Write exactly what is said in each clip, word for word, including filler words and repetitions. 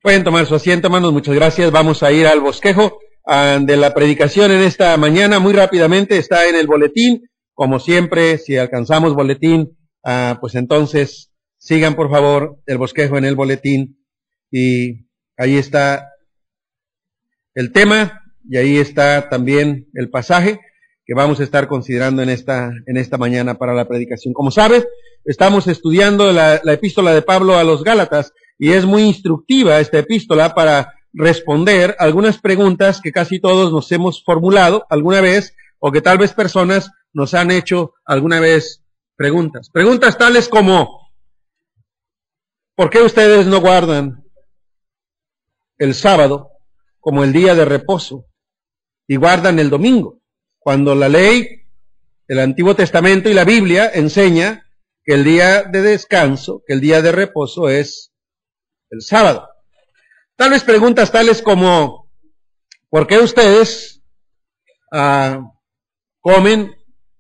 Pueden tomar su asiento, hermanos, muchas gracias. Vamos a ir al bosquejo uh, de la predicación en esta mañana. Muy rápidamente está en el boletín. Como siempre, si alcanzamos boletín, uh, pues entonces sigan por favor el bosquejo en el boletín. Y ahí está el tema y ahí está también el pasaje que vamos a estar considerando en esta, en esta mañana para la predicación. Como sabes, estamos estudiando la, la epístola de Pablo a los Gálatas. Y es muy instructiva esta epístola para responder algunas preguntas que casi todos nos hemos formulado alguna vez, o que tal vez personas nos han hecho alguna vez preguntas. Preguntas tales como, ¿por qué ustedes no guardan el sábado como el día de reposo y guardan el domingo? Cuando la ley, el Antiguo Testamento y la Biblia enseña que el día de descanso, que el día de reposo es el sábado. Tal vez preguntas tales como, ¿por qué ustedes uh, comen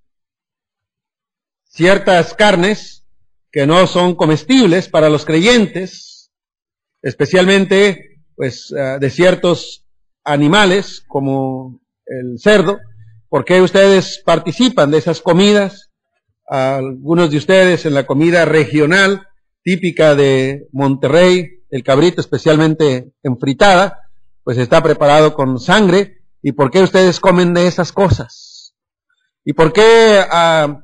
ciertas carnes que no son comestibles para los creyentes, especialmente pues uh, de ciertos animales como el cerdo? ¿Por qué ustedes participan de esas comidas? Uh, algunos de ustedes en la comida regional típica de Monterrey, el cabrito especialmente enfritada, pues está preparado con sangre. ¿Y por qué ustedes comen de esas cosas? ¿Y por qué uh,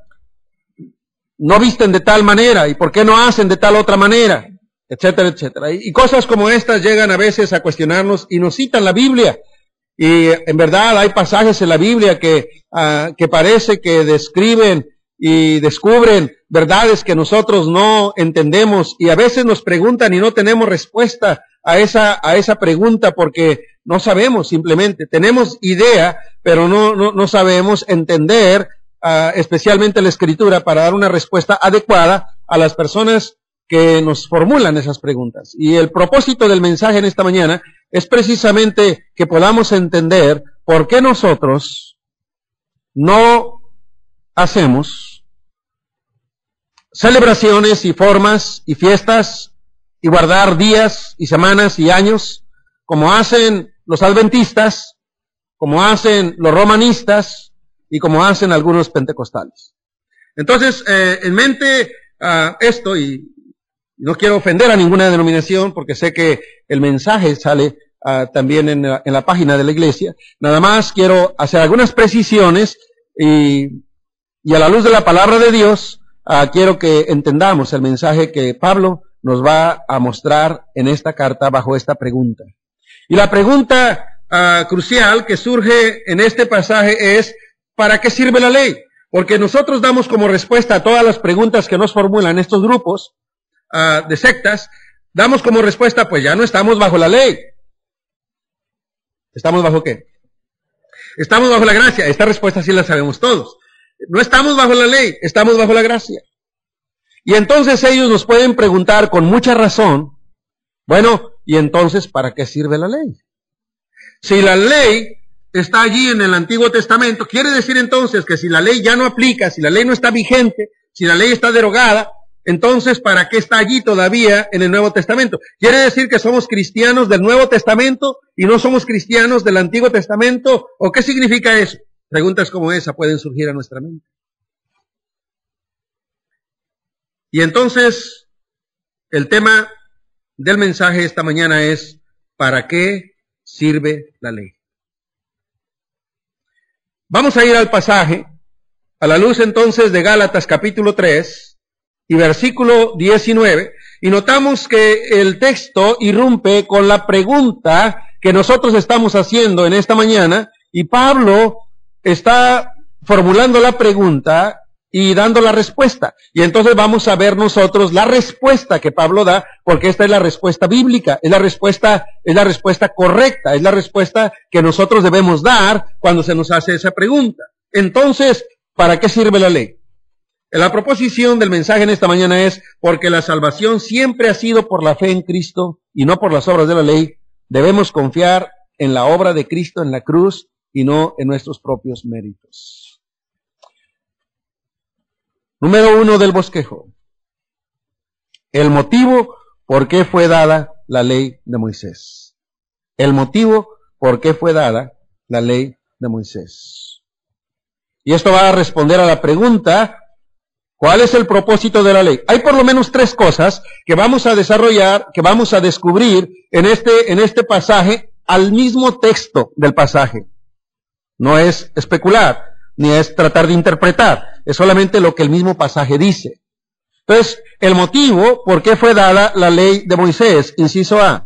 no visten de tal manera? ¿Y por qué no hacen de tal otra manera? Etcétera, etcétera. Y, y cosas como estas llegan a veces a cuestionarnos y nos citan la Biblia. Y en verdad hay pasajes en la Biblia que, uh, que parece que describen y descubren verdades que nosotros no entendemos, y a veces nos preguntan y no tenemos respuesta a esa a esa pregunta porque no sabemos simplemente. Tenemos idea, pero no no, no sabemos entender uh, especialmente la Escritura para dar una respuesta adecuada a las personas que nos formulan esas preguntas. Y el propósito del mensaje en esta mañana es precisamente que podamos entender por qué nosotros no hacemos celebraciones y formas y fiestas y guardar días y semanas y años como hacen los adventistas, como hacen los romanistas y como hacen algunos pentecostales. Entonces, eh, en mente uh, esto, y no quiero ofender a ninguna denominación porque sé que el mensaje sale uh, también en la, en la página de la iglesia, nada más quiero hacer algunas precisiones y, y a la luz de la palabra de Dios, Uh, quiero que entendamos el mensaje que Pablo nos va a mostrar en esta carta bajo esta pregunta. Y la pregunta uh, crucial que surge en este pasaje es, ¿para qué sirve la ley? Porque nosotros damos como respuesta a todas las preguntas que nos formulan estos grupos uh, de sectas, damos como respuesta, pues ya no estamos bajo la ley. ¿Estamos bajo qué? Estamos bajo la gracia. Esta respuesta sí la sabemos todos. No estamos bajo la ley, estamos bajo la gracia. Y entonces ellos nos pueden preguntar con mucha razón, bueno, ¿y entonces para qué sirve la ley? Si la ley está allí en el Antiguo Testamento, quiere decir entonces que si la ley ya no aplica, si la ley no está vigente, si la ley está derogada, entonces ¿para qué está allí todavía en el Nuevo Testamento? ¿Quiere decir que somos cristianos del Nuevo Testamento y no somos cristianos del Antiguo Testamento? ¿O qué significa eso? Preguntas como esa pueden surgir a nuestra mente. Y entonces, el tema del mensaje esta mañana es, ¿para qué sirve la ley? Vamos a ir al pasaje, a la luz entonces de Gálatas capítulo tres y versículo diecinueve, y notamos que el texto irrumpe con la pregunta que nosotros estamos haciendo en esta mañana, y Pablo está formulando la pregunta y dando la respuesta. Y entonces vamos a ver nosotros la respuesta que Pablo da, porque esta es la respuesta bíblica, es la respuesta, es la respuesta correcta, es la respuesta que nosotros debemos dar cuando se nos hace esa pregunta. Entonces, ¿para qué sirve la ley? La proposición del mensaje en esta mañana es, porque la salvación siempre ha sido por la fe en Cristo y no por las obras de la ley. Debemos confiar en la obra de Cristo en la cruz y no en nuestros propios méritos. Número uno del bosquejo. El motivo por qué fue dada la ley de Moisés. El motivo por qué fue dada la ley de Moisés. Y esto va a responder a la pregunta, ¿cuál es el propósito de la ley? Hay por lo menos tres cosas que vamos a desarrollar, que vamos a descubrir en este, en este pasaje, al mismo texto del pasaje. No es especular, ni es tratar de interpretar, es solamente lo que el mismo pasaje dice. Entonces, el motivo por qué fue dada la ley de Moisés, inciso A,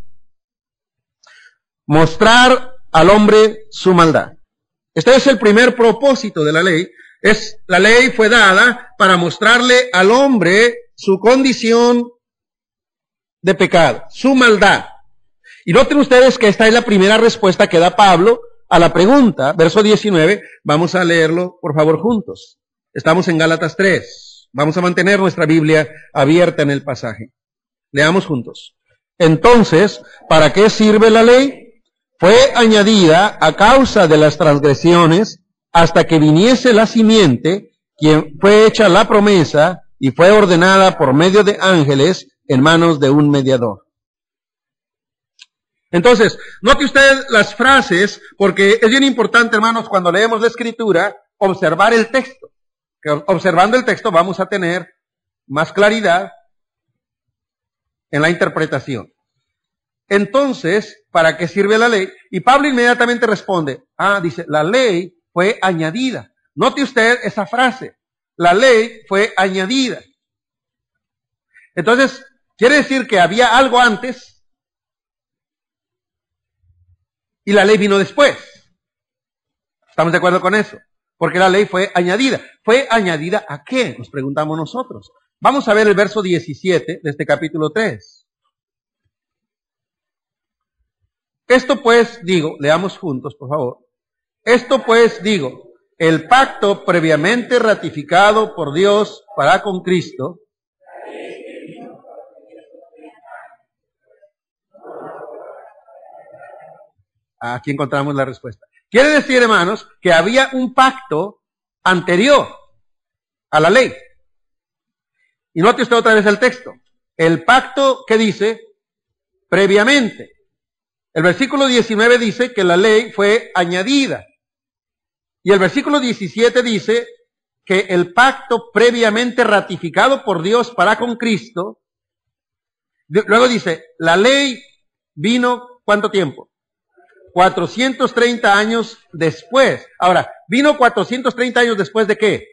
mostrar al hombre su maldad. Este es el primer propósito de la ley. Es, la ley fue dada para mostrarle al hombre su condición de pecado, su maldad. Y noten ustedes que esta es la primera respuesta que da Pablo a la pregunta, verso diecinueve, vamos a leerlo por favor juntos. Estamos en Gálatas tres, vamos a mantener nuestra Biblia abierta en el pasaje. Leamos juntos. Entonces, ¿para qué sirve la ley? Fue añadida a causa de las transgresiones hasta que viniese la simiente, quien fue hecha la promesa y fue ordenada por medio de ángeles en manos de un mediador. Entonces, note usted las frases, porque es bien importante, hermanos, cuando leemos la Escritura, observar el texto. Que observando el texto vamos a tener más claridad en la interpretación. Entonces, ¿para qué sirve la ley? Y Pablo inmediatamente responde, ah, dice, la ley fue añadida. Note usted esa frase, la ley fue añadida. Entonces, quiere decir que había algo antes y la ley vino después. ¿Estamos de acuerdo con eso? Porque la ley fue añadida. ¿Fue añadida a qué? Nos preguntamos nosotros. Vamos a ver el verso diecisiete de este capítulo tres. Esto pues digo, leamos juntos, por favor. Esto pues digo, el pacto previamente ratificado por Dios para con Cristo, aquí encontramos la respuesta. Quiere decir, hermanos, que había un pacto anterior a la ley. Y note usted otra vez el texto. El pacto que dice previamente. El versículo diecinueve dice que la ley fue añadida. Y el versículo diecisiete dice que el pacto previamente ratificado por Dios para con Cristo. Luego dice, la ley vino, ¿cuánto tiempo? cuatrocientos treinta años después. Ahora, ¿vino cuatrocientos treinta años después de qué?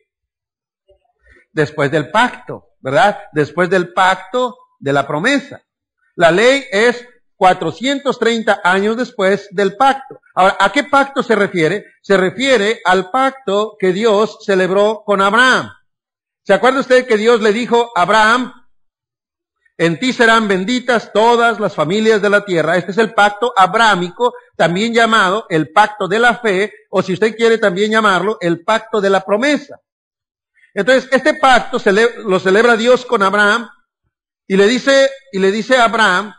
Después del pacto, ¿verdad? Después del pacto de la promesa. La ley es cuatrocientos treinta años después del pacto. Ahora, ¿a qué pacto se refiere? Se refiere al pacto que Dios celebró con Abraham. ¿Se acuerda usted que Dios le dijo a Abraham, en ti serán benditas todas las familias de la tierra? Este es el pacto abrahámico, también llamado el pacto de la fe, o si usted quiere también llamarlo, el pacto de la promesa. Entonces, este pacto lo celebra Dios con Abraham, y le dice, y le dice a Abraham,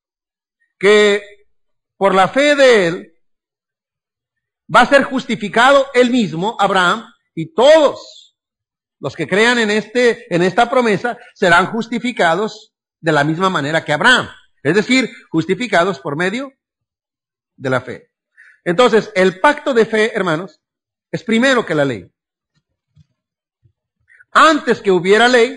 que por la fe de él va a ser justificado él mismo, Abraham, y todos los que crean en este, en esta promesa serán justificados de la misma manera que Abraham. Es decir, justificados por medio de la fe. Entonces, el pacto de fe, hermanos, es primero que la ley. Antes que hubiera ley,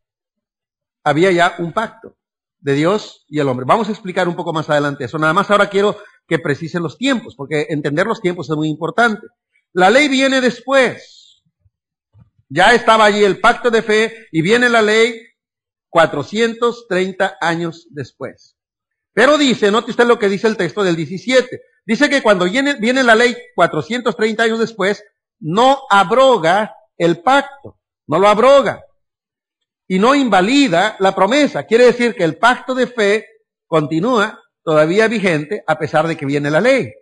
había ya un pacto de Dios y el hombre. Vamos a explicar un poco más adelante eso. Nada más ahora quiero que precisen los tiempos, porque entender los tiempos es muy importante. La ley viene después. Ya estaba allí el pacto de fe y viene la ley cuatrocientos treinta años después. Pero dice, note usted lo que dice el texto del diecisiete. Dice que cuando viene, viene la ley cuatrocientos treinta años después, no abroga el pacto, no lo abroga. Y no invalida la promesa. Quiere decir que el pacto de fe continúa todavía vigente a pesar de que viene la ley.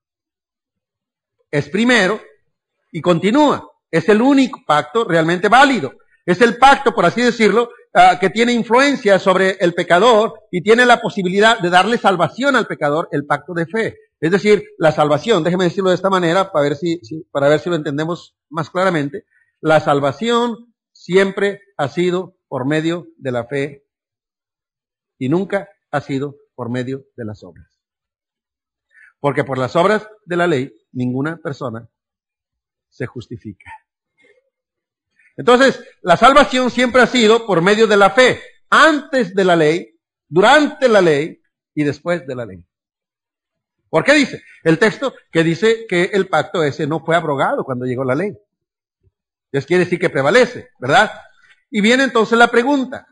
Es primero y continúa. Es el único pacto realmente válido. Es el pacto, por así decirlo, uh, que tiene influencia sobre el pecador y tiene la posibilidad de darle salvación al pecador, el pacto de fe. Es decir, la salvación, déjeme decirlo de esta manera para ver si, si, para ver si lo entendemos más claramente. La salvación siempre ha sido por medio de la fe y nunca ha sido por por medio de las obras. Porque por las obras de la ley, ninguna persona se justifica. Entonces, la salvación siempre ha sido por medio de la fe, antes de la ley, durante la ley y después de la ley. ¿Por qué dice? El texto que dice que el pacto ese no fue abrogado cuando llegó la ley. Entonces quiere decir que prevalece, ¿verdad? Y viene entonces la pregunta.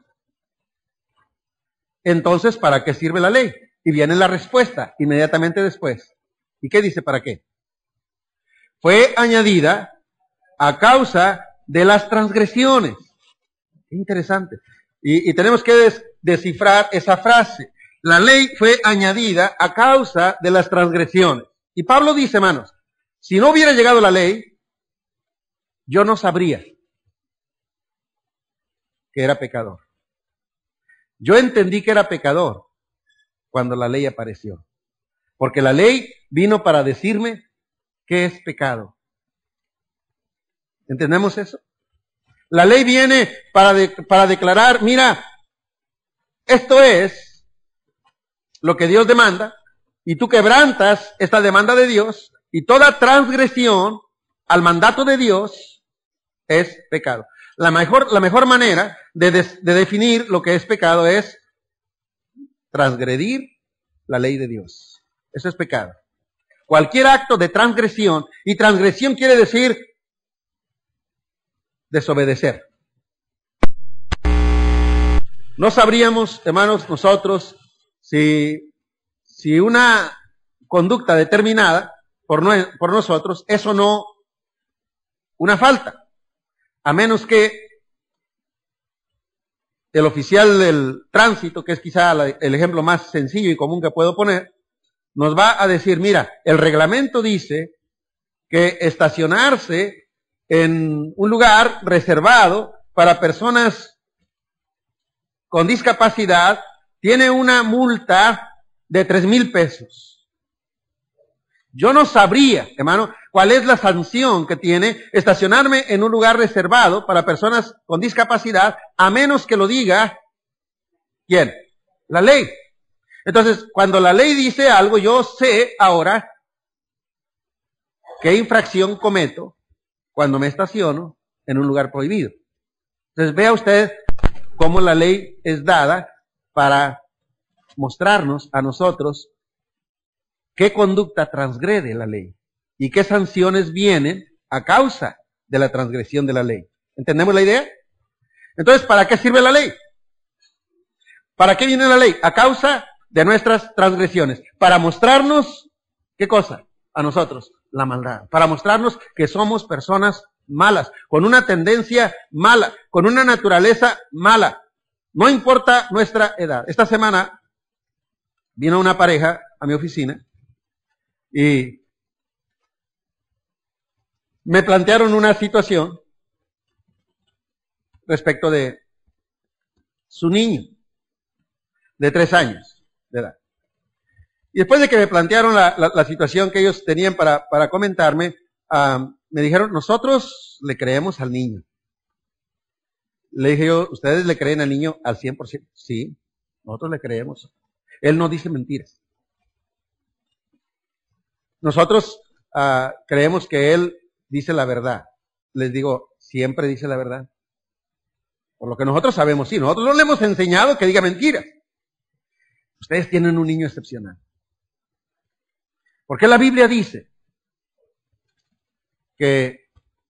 Entonces, ¿para qué sirve la ley? Y viene la respuesta inmediatamente después. ¿Y qué dice para qué? Fue añadida a causa de las transgresiones. Qué interesante. Y, y tenemos que des, descifrar esa frase. La ley fue añadida a causa de las transgresiones. Y Pablo dice, hermanos, si no hubiera llegado la ley, yo no sabría que era pecador. Yo entendí que era pecador cuando la ley apareció. Porque la ley vino para decirme qué es pecado. ¿Entendemos eso? La ley viene para, de, para declarar, mira, esto es lo que Dios demanda, y tú quebrantas esta demanda de Dios, y toda transgresión al mandato de Dios es pecado. La mejor, la mejor manera de, de, de definir lo que es pecado es transgredir la ley de Dios. Eso es pecado. Cualquier acto de transgresión, y transgresión quiere decir desobedecer. No sabríamos, hermanos, nosotros, si, si una conducta determinada por, no, por nosotros es o no una falta, a menos que el oficial del tránsito, que es quizá la, el ejemplo más sencillo y común que puedo poner, nos va a decir, mira, el reglamento dice que estacionarse en un lugar reservado para personas con discapacidad tiene una multa de tres mil pesos. Yo no sabría, hermano, cuál es la sanción que tiene estacionarme en un lugar reservado para personas con discapacidad, a menos que lo diga, ¿quién? La ley. Entonces, cuando la ley dice algo, yo sé ahora qué infracción cometo cuando me estaciono en un lugar prohibido. Entonces, vea usted cómo la ley es dada para mostrarnos a nosotros qué conducta transgrede la ley y qué sanciones vienen a causa de la transgresión de la ley. ¿Entendemos la idea? Entonces, ¿para qué sirve la ley? ¿Para qué viene la ley? A causa de nuestras transgresiones. Para mostrarnos, ¿qué cosa? A nosotros, la maldad. Para mostrarnos que somos personas malas, con una tendencia mala, con una naturaleza mala. No importa nuestra edad. Esta semana vino una pareja a mi oficina y me plantearon una situación respecto de su niño de tres años de edad. Y después de que me plantearon la, la, la situación que ellos tenían para, para comentarme, um, me dijeron, nosotros le creemos al niño. Le dije yo, ¿ustedes le creen al niño al cien por ciento? Sí, nosotros le creemos. Él no dice mentiras. Nosotros uh, creemos que él dice la verdad. Les digo, ¿siempre dice la verdad? Por lo que nosotros sabemos, sí. Nosotros no le hemos enseñado que diga mentiras. Ustedes tienen un niño excepcional. Porque la Biblia dice que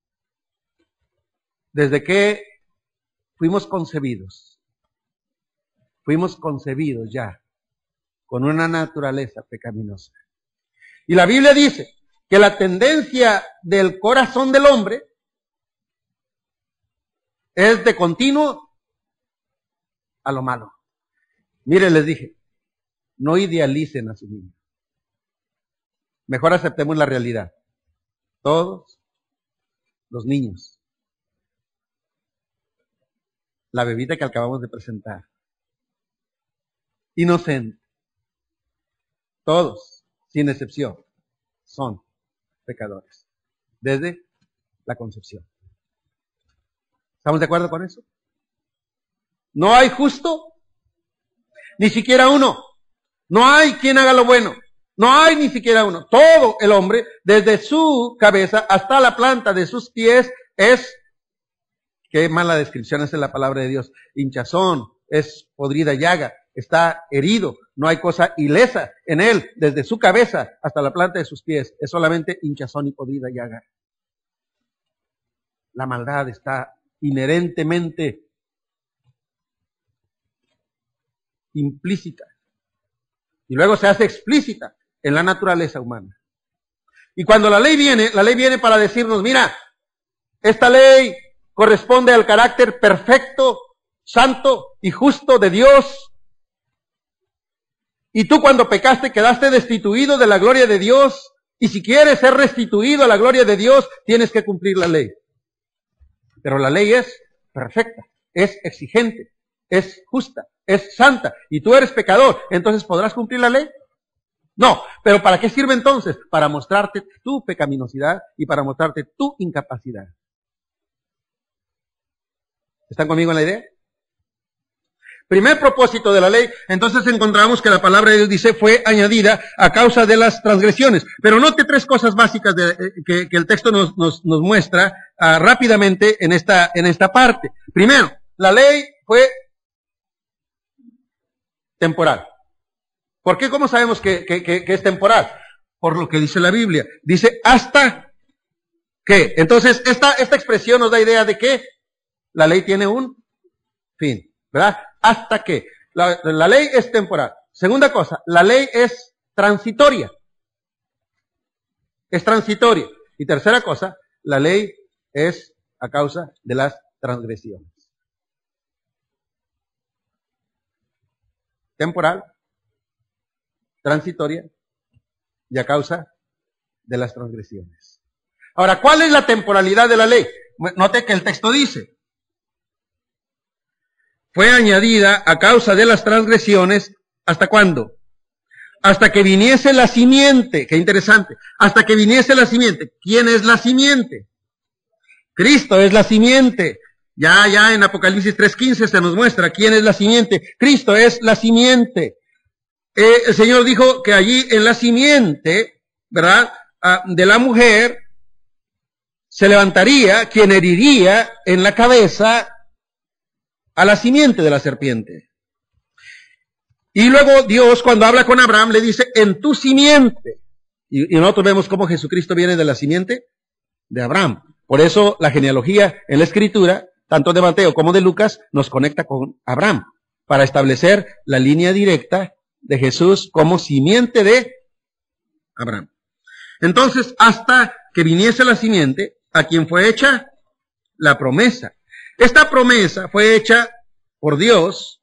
desde que fuimos concebidos, fuimos concebidos ya con una naturaleza pecaminosa. Y la Biblia dice que la tendencia del corazón del hombre es de continuo a lo malo. Mire, les dije, no idealicen a su niño. Mejor aceptemos la realidad. Todos los niños. La bebita que acabamos de presentar. Inocente. Todos, sin excepción, son pecadores. Desde la concepción. ¿Estamos de acuerdo con eso? No hay justo, ni siquiera uno. No hay quien haga lo bueno. No hay ni siquiera uno. Todo el hombre, desde su cabeza hasta la planta de sus pies, es, qué mala descripción es la palabra de Dios, hinchazón, es podrida llaga, está herido, no hay cosa ilesa en él, desde su cabeza hasta la planta de sus pies, es solamente hinchazón y podrida llaga. La maldad está inherentemente implícita y luego se hace explícita en la naturaleza humana. Y cuando la ley viene, la ley viene para decirnos, mira, esta ley corresponde al carácter perfecto, santo y justo de Dios. Y tú cuando pecaste quedaste destituido de la gloria de Dios. Y si quieres ser restituido a la gloria de Dios, tienes que cumplir la ley. Pero la ley es perfecta, es exigente, es justa, es santa. Y tú eres pecador, entonces ¿podrás cumplir la ley? No, pero ¿para qué sirve entonces? Para mostrarte tu pecaminosidad y para mostrarte tu incapacidad. ¿Están conmigo en la idea? Primer propósito de la ley, entonces encontramos que la palabra de Dios dice fue añadida a causa de las transgresiones. Pero note tres cosas básicas de, eh, que, que el texto nos, nos, nos muestra uh, rápidamente en esta, en esta parte. Primero, la ley fue temporal. ¿Por qué? ¿Cómo sabemos que, que, que, que es temporal? Por lo que dice la Biblia. Dice hasta que. Entonces, esta, esta expresión nos da idea de que la ley tiene un fin, ¿verdad? Hasta que. La, la ley es temporal. Segunda cosa, la ley es transitoria. Es transitoria. Y tercera cosa, la ley es a causa de las transgresiones. Temporal, transitoria y a causa de las transgresiones. Ahora, ¿cuál es la temporalidad de la ley? Note que el texto dice, fue añadida a causa de las transgresiones, ¿hasta cuándo? Hasta que viniese la simiente, qué interesante, hasta que viniese la simiente. ¿Quién es la simiente? Cristo es la simiente. Ya, ya en Apocalipsis tres quince se nos muestra quién es la simiente. Cristo es la simiente. Eh, el Señor dijo que allí en la simiente, ¿verdad? Ah, de la mujer, se levantaría quien heriría en la cabeza a la simiente de la serpiente. Y luego Dios, cuando habla con Abraham, le dice, en tu simiente. Y, y nosotros vemos cómo Jesucristo viene de la simiente de Abraham. Por eso la genealogía en la Escritura, tanto de Mateo como de Lucas, nos conecta con Abraham, para establecer la línea directa de Jesús como simiente de Abraham. Entonces, hasta que viniese la simiente, a quien fue hecha la promesa. Esta promesa fue hecha por Dios,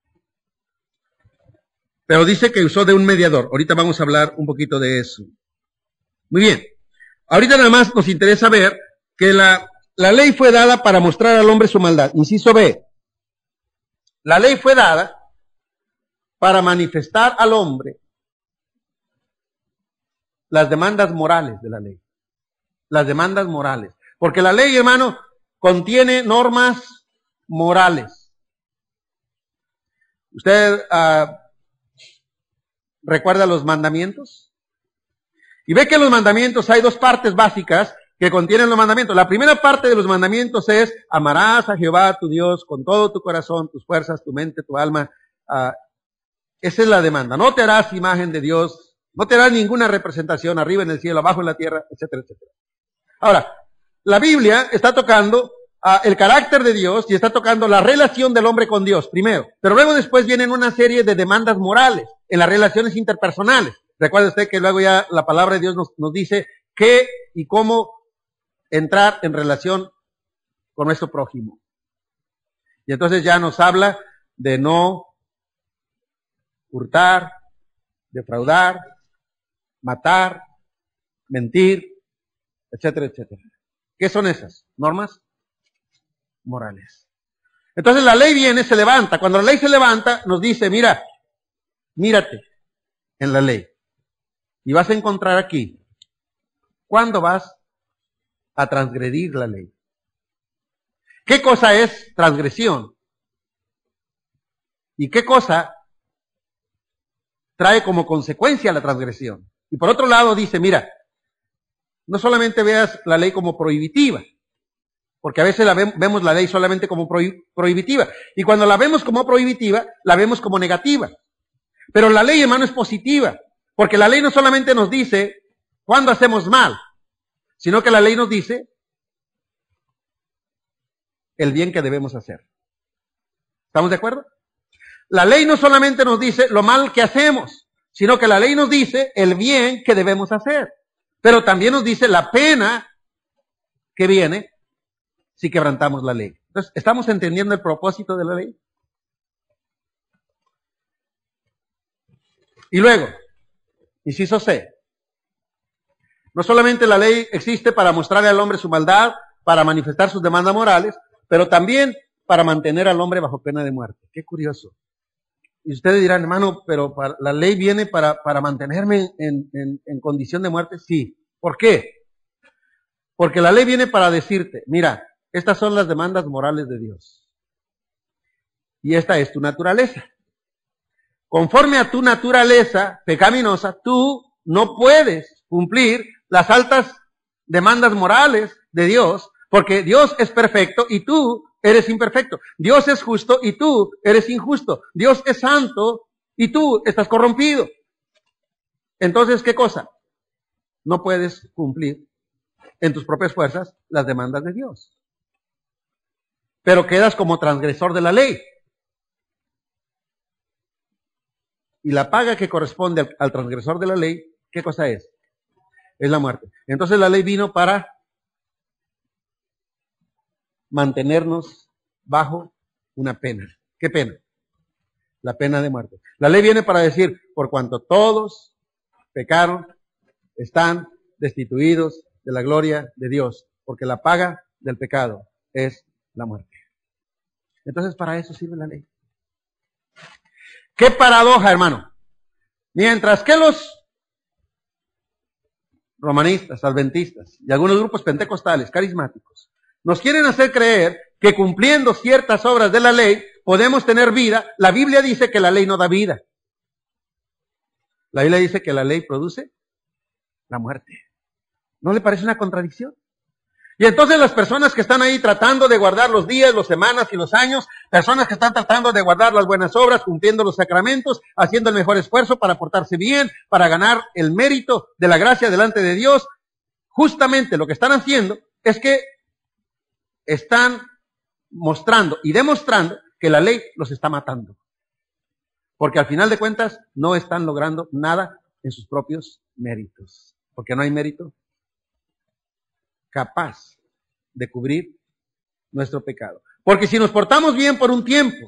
pero dice que usó de un mediador. Ahorita vamos a hablar un poquito de eso. Muy bien. Ahorita nada más nos interesa ver que la, la ley fue dada para mostrar al hombre su maldad. Inciso B. La ley fue dada para manifestar al hombre las demandas morales de la ley. Las demandas morales. Porque la ley, hermano, contiene normas morales. ¿Usted uh, recuerda los mandamientos? Y ve que en los mandamientos hay dos partes básicas que contienen los mandamientos. La primera parte de los mandamientos es, amarás a Jehová tu Dios con todo tu corazón, tus fuerzas, tu mente, tu alma. Uh, esa es la demanda. No te harás imagen de Dios, no te harás ninguna representación arriba en el cielo, abajo en la tierra, etcétera, etcétera. Ahora, la Biblia está tocando uh, el carácter de Dios y está tocando la relación del hombre con Dios, primero. Pero luego después vienen una serie de demandas morales en las relaciones interpersonales. Recuerde usted que luego ya la palabra de Dios nos, nos dice qué y cómo entrar en relación con nuestro prójimo. Y entonces ya nos habla de no hurtar, defraudar, matar, mentir, etcétera, etcétera. ¿Qué son esas normas morales? Entonces la ley viene, se levanta. Cuando la ley se levanta, nos dice, mira, mírate en la ley. Y vas a encontrar aquí, ¿cuándo vas a transgredir la ley? ¿Qué cosa es transgresión? ¿Y qué cosa trae como consecuencia la transgresión. Y por otro lado dice, mira, no solamente veas la ley como prohibitiva, porque a veces la ve, vemos la ley solamente como prohib, prohibitiva. Y cuando la vemos como prohibitiva, la vemos como negativa. Pero la ley, hermano, es positiva, porque la ley no solamente nos dice cuándo hacemos mal, sino que la ley nos dice el bien que debemos hacer. ¿Estamos de acuerdo? La ley no solamente nos dice lo mal que hacemos, sino que la ley nos dice el bien que debemos hacer. Pero también nos dice la pena que viene si quebrantamos la ley. Entonces, ¿estamos entendiendo el propósito de la ley? Y luego, inciso C. No solamente la ley existe para mostrarle al hombre su maldad, para manifestar sus demandas morales, pero también para mantener al hombre bajo pena de muerte. Qué curioso. Y ustedes dirán, hermano, pero para, la ley viene para, para mantenerme en, en, en condición de muerte. Sí. ¿Por qué? Porque la ley viene para decirte, mira, estas son las demandas morales de Dios. Y esta es tu naturaleza. Conforme a tu naturaleza pecaminosa, tú no puedes cumplir las altas demandas morales de Dios, porque Dios es perfecto y tú eres imperfecto. Dios es justo y tú eres injusto. Dios es santo y tú estás corrompido. Entonces, ¿qué cosa? No puedes cumplir en tus propias fuerzas las demandas de Dios. Pero quedas como transgresor de la ley. Y la paga que corresponde al, al transgresor de la ley, ¿qué cosa es? Es la muerte. Entonces la ley vino para mantenernos bajo una pena. ¿Qué pena? La pena de muerte. La ley viene para decir, por cuanto todos pecaron, están destituidos de la gloria de Dios, porque la paga del pecado es la muerte. Entonces, para eso sirve la ley. ¡Qué paradoja, hermano! Mientras que los romanistas, adventistas y algunos grupos pentecostales, carismáticos, nos quieren hacer creer que cumpliendo ciertas obras de la ley podemos tener vida, la Biblia dice que la ley no da vida. La Biblia dice que la ley produce la muerte. ¿No le parece una contradicción? Y entonces las personas que están ahí tratando de guardar los días, las semanas y los años, personas que están tratando de guardar las buenas obras, cumpliendo los sacramentos, haciendo el mejor esfuerzo para portarse bien, para ganar el mérito de la gracia delante de Dios, justamente lo que están haciendo es que están mostrando y demostrando que la ley los está matando. Porque al final de cuentas no están logrando nada en sus propios méritos. Porque no hay mérito capaz de cubrir nuestro pecado. Porque si nos portamos bien por un tiempo,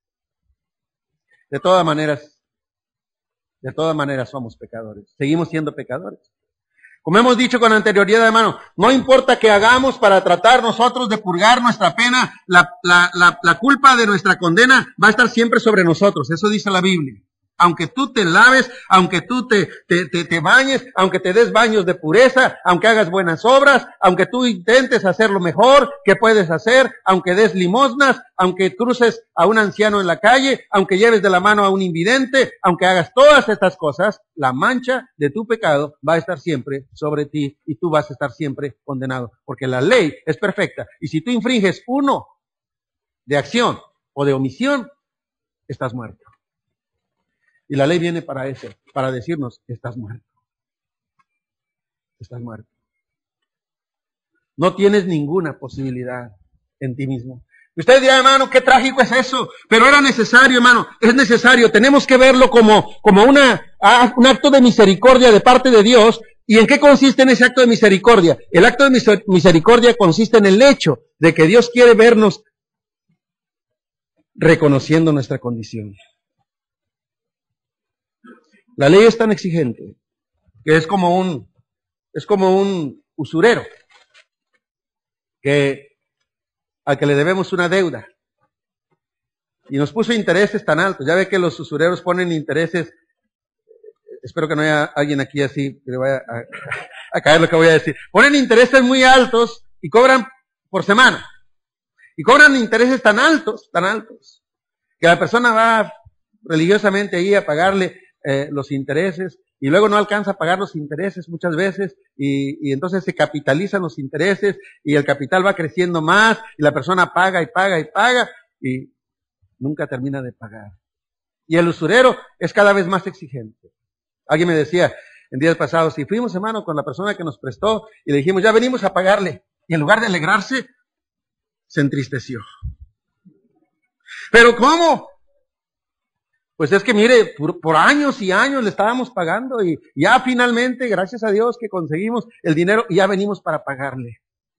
de todas maneras, de todas maneras somos pecadores. Seguimos siendo pecadores. Como hemos dicho con anterioridad, hermano, no importa qué hagamos para tratar nosotros de purgar nuestra pena, la, la, la, la culpa de nuestra condena va a estar siempre sobre nosotros. Eso dice la Biblia. Aunque tú te laves, aunque tú te, te, te, te bañes, aunque te des baños de pureza, aunque hagas buenas obras, aunque tú intentes hacer lo mejor que puedes hacer, aunque des limosnas, aunque cruces a un anciano en la calle, aunque lleves de la mano a un invidente, aunque hagas todas estas cosas, la mancha de tu pecado va a estar siempre sobre ti y tú vas a estar siempre condenado. Porque la ley es perfecta y si tú infringes uno de acción o de omisión, estás muerto. Y la ley viene para eso, para decirnos, estás muerto. Estás muerto. No tienes ninguna posibilidad en ti mismo. Usted dirá, hermano, qué trágico es eso. Pero era necesario, hermano, es necesario. Tenemos que verlo como, como una, un acto de misericordia de parte de Dios. ¿Y en qué consiste en ese acto de misericordia? El acto de misericordia consiste en el hecho de que Dios quiere vernos reconociendo nuestra condición. La ley es tan exigente que es como un, es como un usurero que, al que le debemos una deuda y nos puso intereses tan altos. Ya ve que los usureros ponen intereses, espero que no haya alguien aquí así que le vaya a, a caer lo que voy a decir. Ponen intereses muy altos y cobran por semana. Y cobran intereses tan altos, tan altos, que la persona va religiosamente ahí a pagarle eh, los intereses y luego no alcanza a pagar los intereses muchas veces y, y entonces se capitalizan los intereses y el capital va creciendo más y la persona paga y paga y paga y nunca termina de pagar. Y el usurero es cada vez más exigente. Alguien me decía en días pasados, si fuimos, hermano, con la persona que nos prestó y le dijimos, ya venimos a pagarle, y en lugar de alegrarse, se entristeció. ¿Pero cómo? Pues es que mire, por, por años y años le estábamos pagando y ya finalmente, gracias a Dios que conseguimos el dinero y ya venimos para pagarle.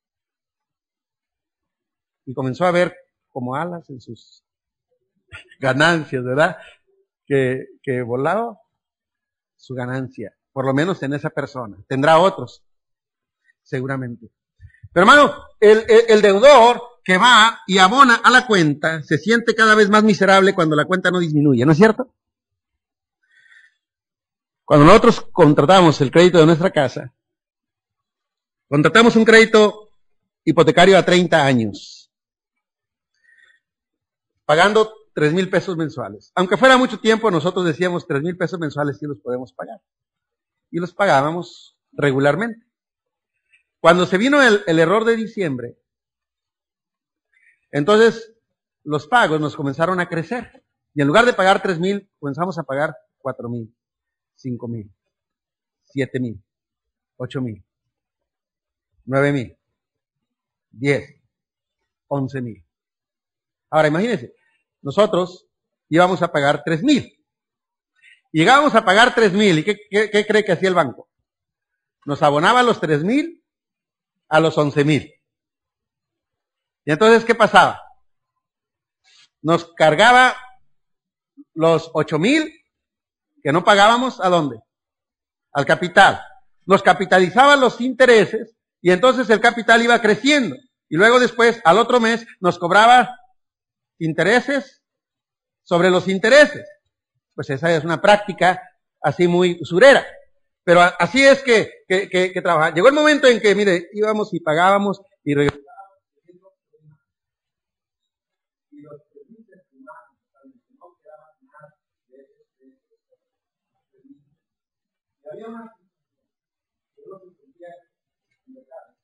Y comenzó a ver como alas en sus ganancias, ¿verdad? Que, que volaba su ganancia, por lo menos en esa persona. Tendrá otros, seguramente. Pero hermano, el, el, el deudor que va y abona a la cuenta se siente cada vez más miserable cuando la cuenta no disminuye, ¿no es cierto? Cuando nosotros contratamos el crédito de nuestra casa, contratamos un crédito hipotecario a treinta años, pagando tres mil pesos mensuales. Aunque fuera mucho tiempo, nosotros decíamos tres mil pesos mensuales sí los podemos pagar. Y los pagábamos regularmente. Cuando se vino el, el error de diciembre, entonces los pagos nos comenzaron a crecer. Y en lugar de pagar tres mil, comenzamos a pagar cuatro mil, cinco mil, siete mil, ocho mil, nueve mil, diez, once mil. Ahora imagínense, nosotros íbamos a pagar tres mil. Llegábamos a pagar tres mil. ¿Y qué, qué, qué cree que hacía el banco? Nos abonaba los tres mil a los once mil. Y entonces, ¿qué pasaba? Nos cargaba los ocho mil que no pagábamos, ¿a dónde? Al capital. Nos capitalizaban los intereses y entonces el capital iba creciendo. Y luego después, al otro mes, nos cobraba intereses sobre los intereses. Pues esa es una práctica así muy usurera. Pero así es que, que, que, que trabaja. Llegó el momento en que, mire, íbamos y pagábamos y regresábamos. Y los servicios humanos, no quedaba nada de ese. Y había una que no se sentía en el caso.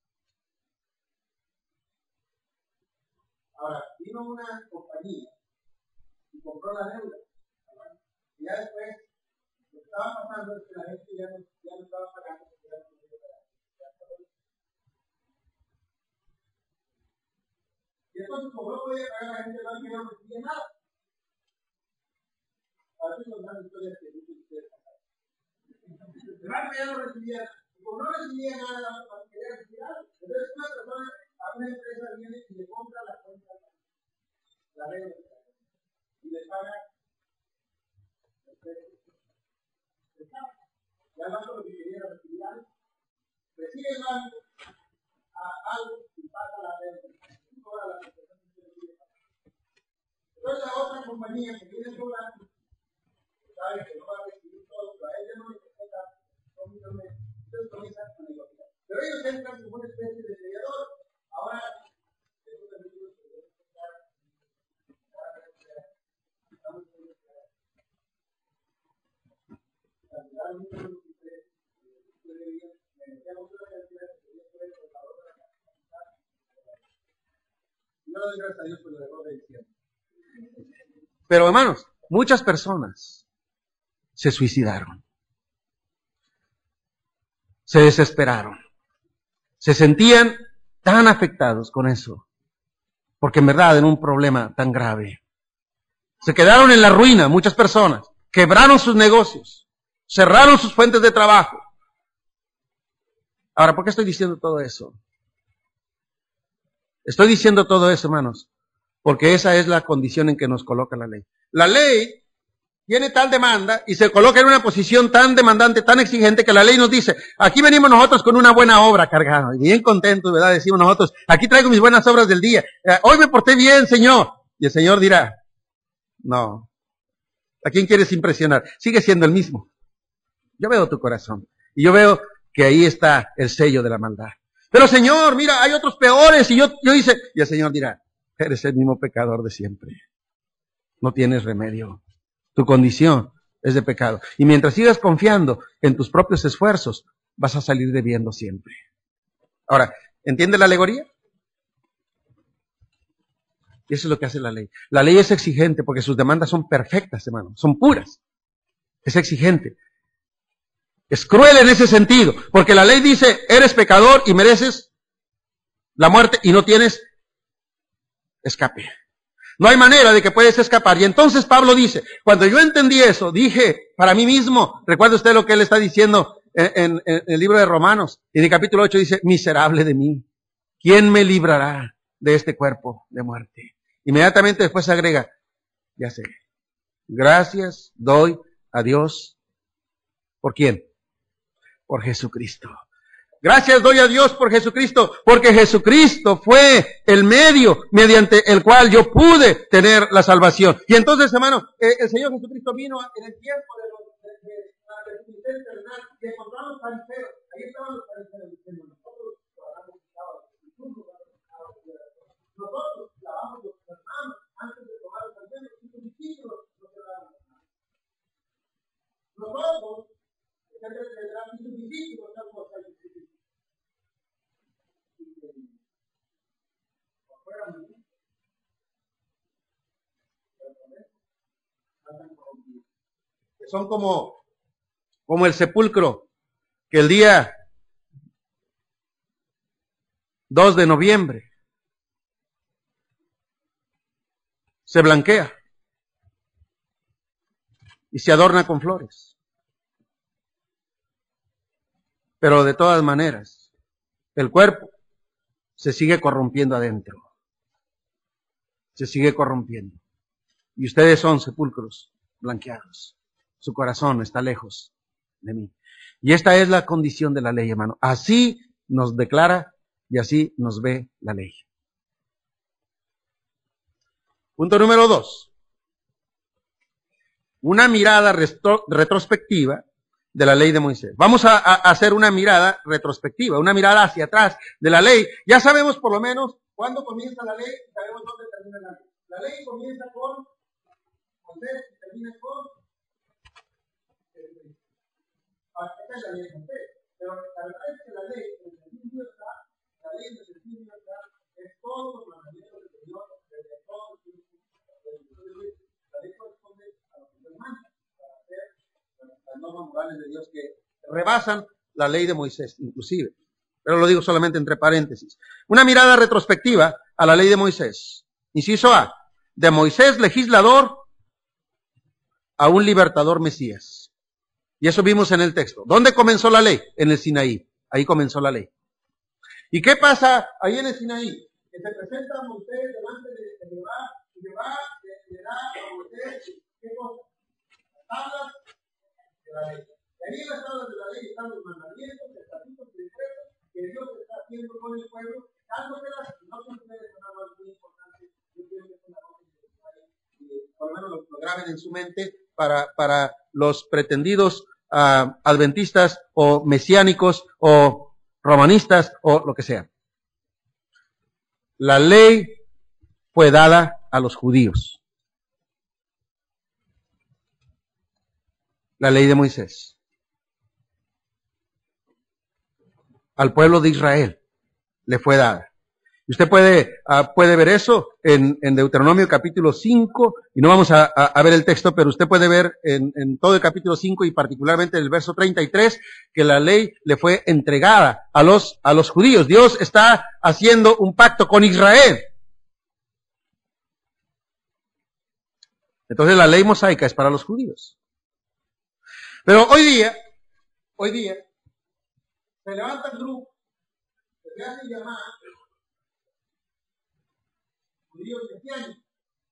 Ahora, vino una compañía y compró la deuda. Y ya después, lo que estaba pasando es que la gente ya no, ya no estaba pagando, ya no podía pagar. Y entonces, como no podía pagar, la gente no no recibía nada. A veces nos dan historias que muchos de ustedes pasaron. El banco ya no recibía, y como no recibía nada, para querer recibir algo. Entonces, una persona, a una empresa viene y le compra la cuenta, la deuda, y le paga. Ya el banco lo que quería recibir algo, recibe el banco a algo y paga la deuda, y cobra la prestación que se quiere pagar. Entonces la otra compañía que viene cobrando, sabe que no va a recibir todo, pero a ella no le cuesta dos millones, entonces comienzan a negociar. Pero ellos entran como una especie de mediador. Ahora, esos servicios que deben estar para negociar, estamos en negociar. La número de ustedes, ustedes negociamos una cantidad que sería por el valor de la capital. Y no doy gracias a Dios por el error de diciembre. Pero hermanos, muchas personas se suicidaron. Se desesperaron. Se sentían tan afectados con eso. Porque en verdad era un problema tan grave. Se quedaron en la ruina muchas personas. Quebraron sus negocios. Cerraron sus fuentes de trabajo. Ahora, ¿por qué estoy diciendo todo eso? Estoy diciendo todo eso, hermanos, porque esa es la condición en que nos coloca la ley. La ley tiene tal demanda y se coloca en una posición tan demandante, tan exigente, que la ley nos dice, aquí venimos nosotros con una buena obra cargada, y bien contentos, ¿verdad? Decimos nosotros, aquí traigo mis buenas obras del día, eh, hoy me porté bien, Señor. Y el Señor dirá, no, ¿a quién quieres impresionar? Sigue siendo el mismo. Yo veo tu corazón y yo veo que ahí está el sello de la maldad. Pero Señor, mira, hay otros peores y yo, yo hice, y el Señor dirá, eres el mismo pecador de siempre. No tienes remedio. Tu condición es de pecado. Y mientras sigas confiando en tus propios esfuerzos, vas a salir debiendo siempre. Ahora, ¿entiende la alegoría? Y eso es lo que hace la ley. La ley es exigente porque sus demandas son perfectas, hermano, son puras. Es exigente. Es cruel en ese sentido, porque la ley dice, eres pecador y mereces la muerte y no tienes escape. No hay manera de que puedas escapar. Y entonces Pablo dice, cuando yo entendí eso, dije para mí mismo, recuerda usted lo que él está diciendo en, en, en el libro de Romanos, y en el capítulo ocho dice, miserable de mí, ¿quién me librará de este cuerpo de muerte? Inmediatamente después se agrega, ya sé, gracias doy a Dios. ¿Por quién? Por Jesucristo. Gracias doy a Dios por Jesucristo, porque Jesucristo fue el medio mediante el cual yo pude tener la salvación. Y entonces, hermano, eh, el Señor Jesucristo vino en el tiempo de los de, de, de, de, de terrenal y encontramos fariseos. Ahí estaban los fariseos diciendo, nosotros trabajamos los sábados, nosotros lavamos los manos antes de tomar los alimentos, y sus discípulos no se lavan las manos. Nosotros, entre sus discípulos, estamos ahí. Son como, como el sepulcro que el día dos de noviembre se blanquea y se adorna con flores. Pero de todas maneras, el cuerpo se sigue corrompiendo adentro. Se sigue corrompiendo. Y ustedes son sepulcros blanqueados. Su corazón está lejos de mí. Y esta es la condición de la ley, hermano. Así nos declara y así nos ve la ley. Punto número dos. Una mirada retro, retrospectiva de la ley de Moisés. Vamos a, a hacer una mirada retrospectiva, una mirada hacia atrás de la ley. Ya sabemos por lo menos cuándo comienza la ley y sabemos dónde termina la ley. La ley comienza con Moisés y termina con Jesucristo. Esta es la ley de Moisés. Pero la verdad es que la ley, en el sentido está, la ley en el sentido está, es todo los mandamientos de Dios desde todo el tiempo. La ley corresponde a los hermanos para hacer las normas morales de Dios que rebasan la ley de Moisés, inclusive. Pero lo digo solamente entre paréntesis. Una mirada retrospectiva a la ley de Moisés. Inciso A. De Moisés legislador a un libertador Mesías. Y eso vimos en el texto. ¿Dónde comenzó la ley? En el Sinaí. Ahí comenzó la ley. ¿Y qué pasa ahí en el Sinaí? Que se presenta a Moisés delante de Jehová y Jehová le, le da a Moisés ¿qué cosa? Las tablas de la ley. Y ahí en las tablas de la ley están los mandamientos, estatutos y decretos que Dios está haciendo con el pueblo, dándoselas, no son ustedes una más muy importante, yo quiero que es una cosa que por lo menos lo, lo graben en su mente para, para los pretendidos uh, adventistas o mesiánicos o romanistas o lo que sea. La ley fue dada a los judíos. La ley de Moisés. Al pueblo de Israel le fue dada. Y usted puede, uh, puede ver eso en, en Deuteronomio capítulo cinco, y no vamos a, a, a ver el texto, pero usted puede ver en, en todo el capítulo cinco y particularmente en el verso treinta y tres, que la ley le fue entregada a los, a los judíos. Dios está haciendo un pacto con Israel. Entonces la ley mosaica es para los judíos. Pero hoy día, hoy día, se levantan grupos que se hacen llamar judíos mesiánicos.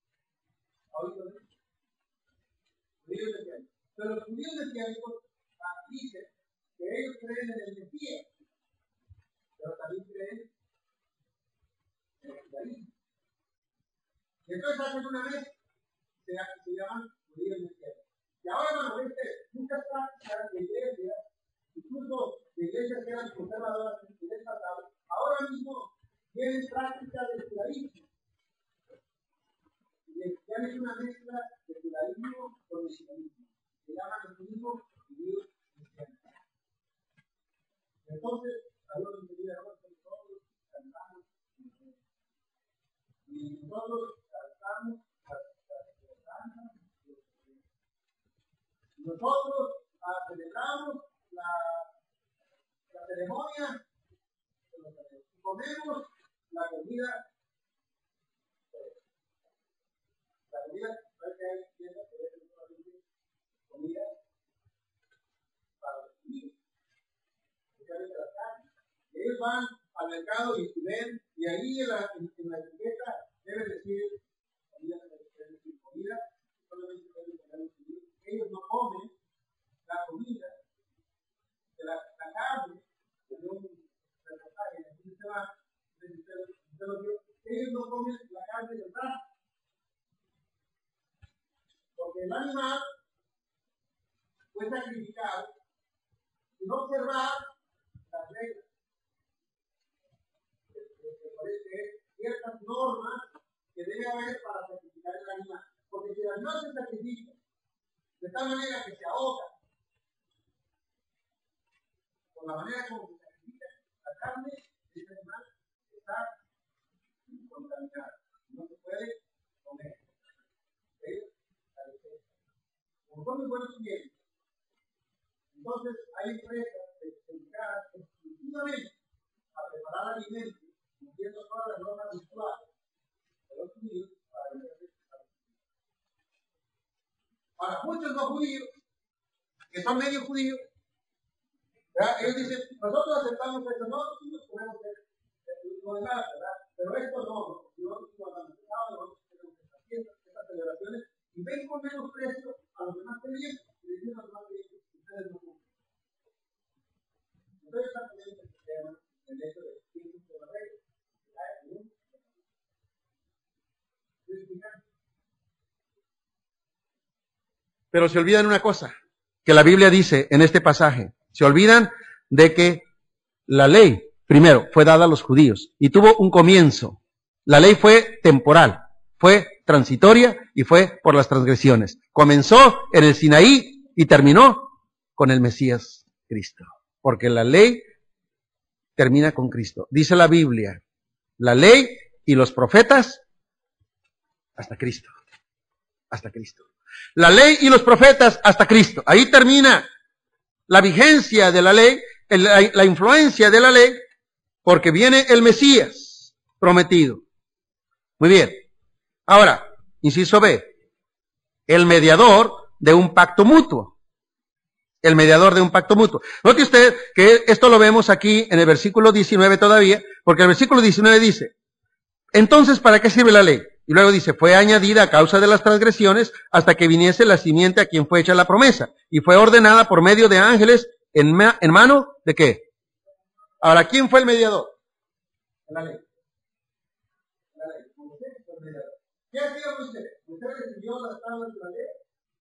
Judíos mesiánicos. Pero los judíos mesiánicos dicen que ellos creen en el Mesías, pero también creen en el judaísmo. Y entonces hacen una vez se, se llaman judíos mesiánicos. Y ahora, hermano, viste, muchas prácticas de iglesias, incluso de iglesias que eran conservadoras en el pasado, ahora mismo tienen prácticas del judaísmo. Y ya es una mezcla de judaísmo con el islamismo. Se llama Entonces, algunos me dirán, nosotros cantamos y nosotros cantamos las danzas, nosotros celebramos la, la ceremonia, comemos la comida. La comida, ¿sabes que hay tiendas que venden solamente comida para los niños? Especialmente las carnes. Ellos van al mercado y ven, y ahí en la, en, en la etiqueta debe decir comida, debe decir comida, solamente deben comer los niños. Ellos no comen la comida de la, la carne de un reportaje en el sistema de ellos no comen la carne del brazo. Porque el animal fue sacrificado sin observar las reglas. Parece ciertas normas que debe haber para sacrificar el animal. Porque si el animal se sacrifica de tal manera que se ahoga, por la manera como se sacrifica la carne de ese animal, está contaminada. No se puede comer. Como son muy buenos clientes, entonces hay empresas dedicadas exclusivamente a preparar alimentos, cumpliendo todas las normas visuales de los judíos para venderse. Para muchos no judíos, que son medio judíos, ¿verdad? Ellos dicen, nosotros aceptamos esto, no, nosotros podemos hacer lo demás, ¿verdad? Pero esto no, nosotros cuando aceptamos, nosotros tenemos estas fiestas, estas celebraciones, y ven con menos precio a los demás creyentes, y dicen a los demás creyentes, ustedes no cumplen. Ustedes están poniendo el sistema, el hecho de que tienen que la regla, que cae en un. Pero se olvidan una cosa, que la Biblia dice en este pasaje, se olvidan de que la ley, primero, fue dada a los judíos y tuvo un comienzo. La ley fue temporal, fue transitoria y fue por las transgresiones. Comenzó en el Sinaí y terminó con el Mesías Cristo. Porque la ley termina con Cristo. Dice la Biblia, la ley y los profetas hasta Cristo. Hasta Cristo. La ley y los profetas hasta Cristo. Ahí termina la vigencia de la ley, la, la influencia de la ley, porque viene el Mesías prometido. Muy bien. Ahora, inciso B, el mediador de un pacto mutuo. El mediador de un pacto mutuo. Note usted que esto lo vemos aquí en el versículo diecinueve todavía, porque el versículo diecinueve dice, entonces, ¿para qué sirve la ley? Y luego dice, fue añadida a causa de las transgresiones hasta que viniese la simiente a quien fue hecha la promesa, y fue ordenada por medio de ángeles en, ma en mano de ¿qué? Ahora, ¿quién fue el mediador? La ley. La ley. Moisés fue el mediador. ¿Qué hacía Moisés? Moisés recibió las tablas de la ley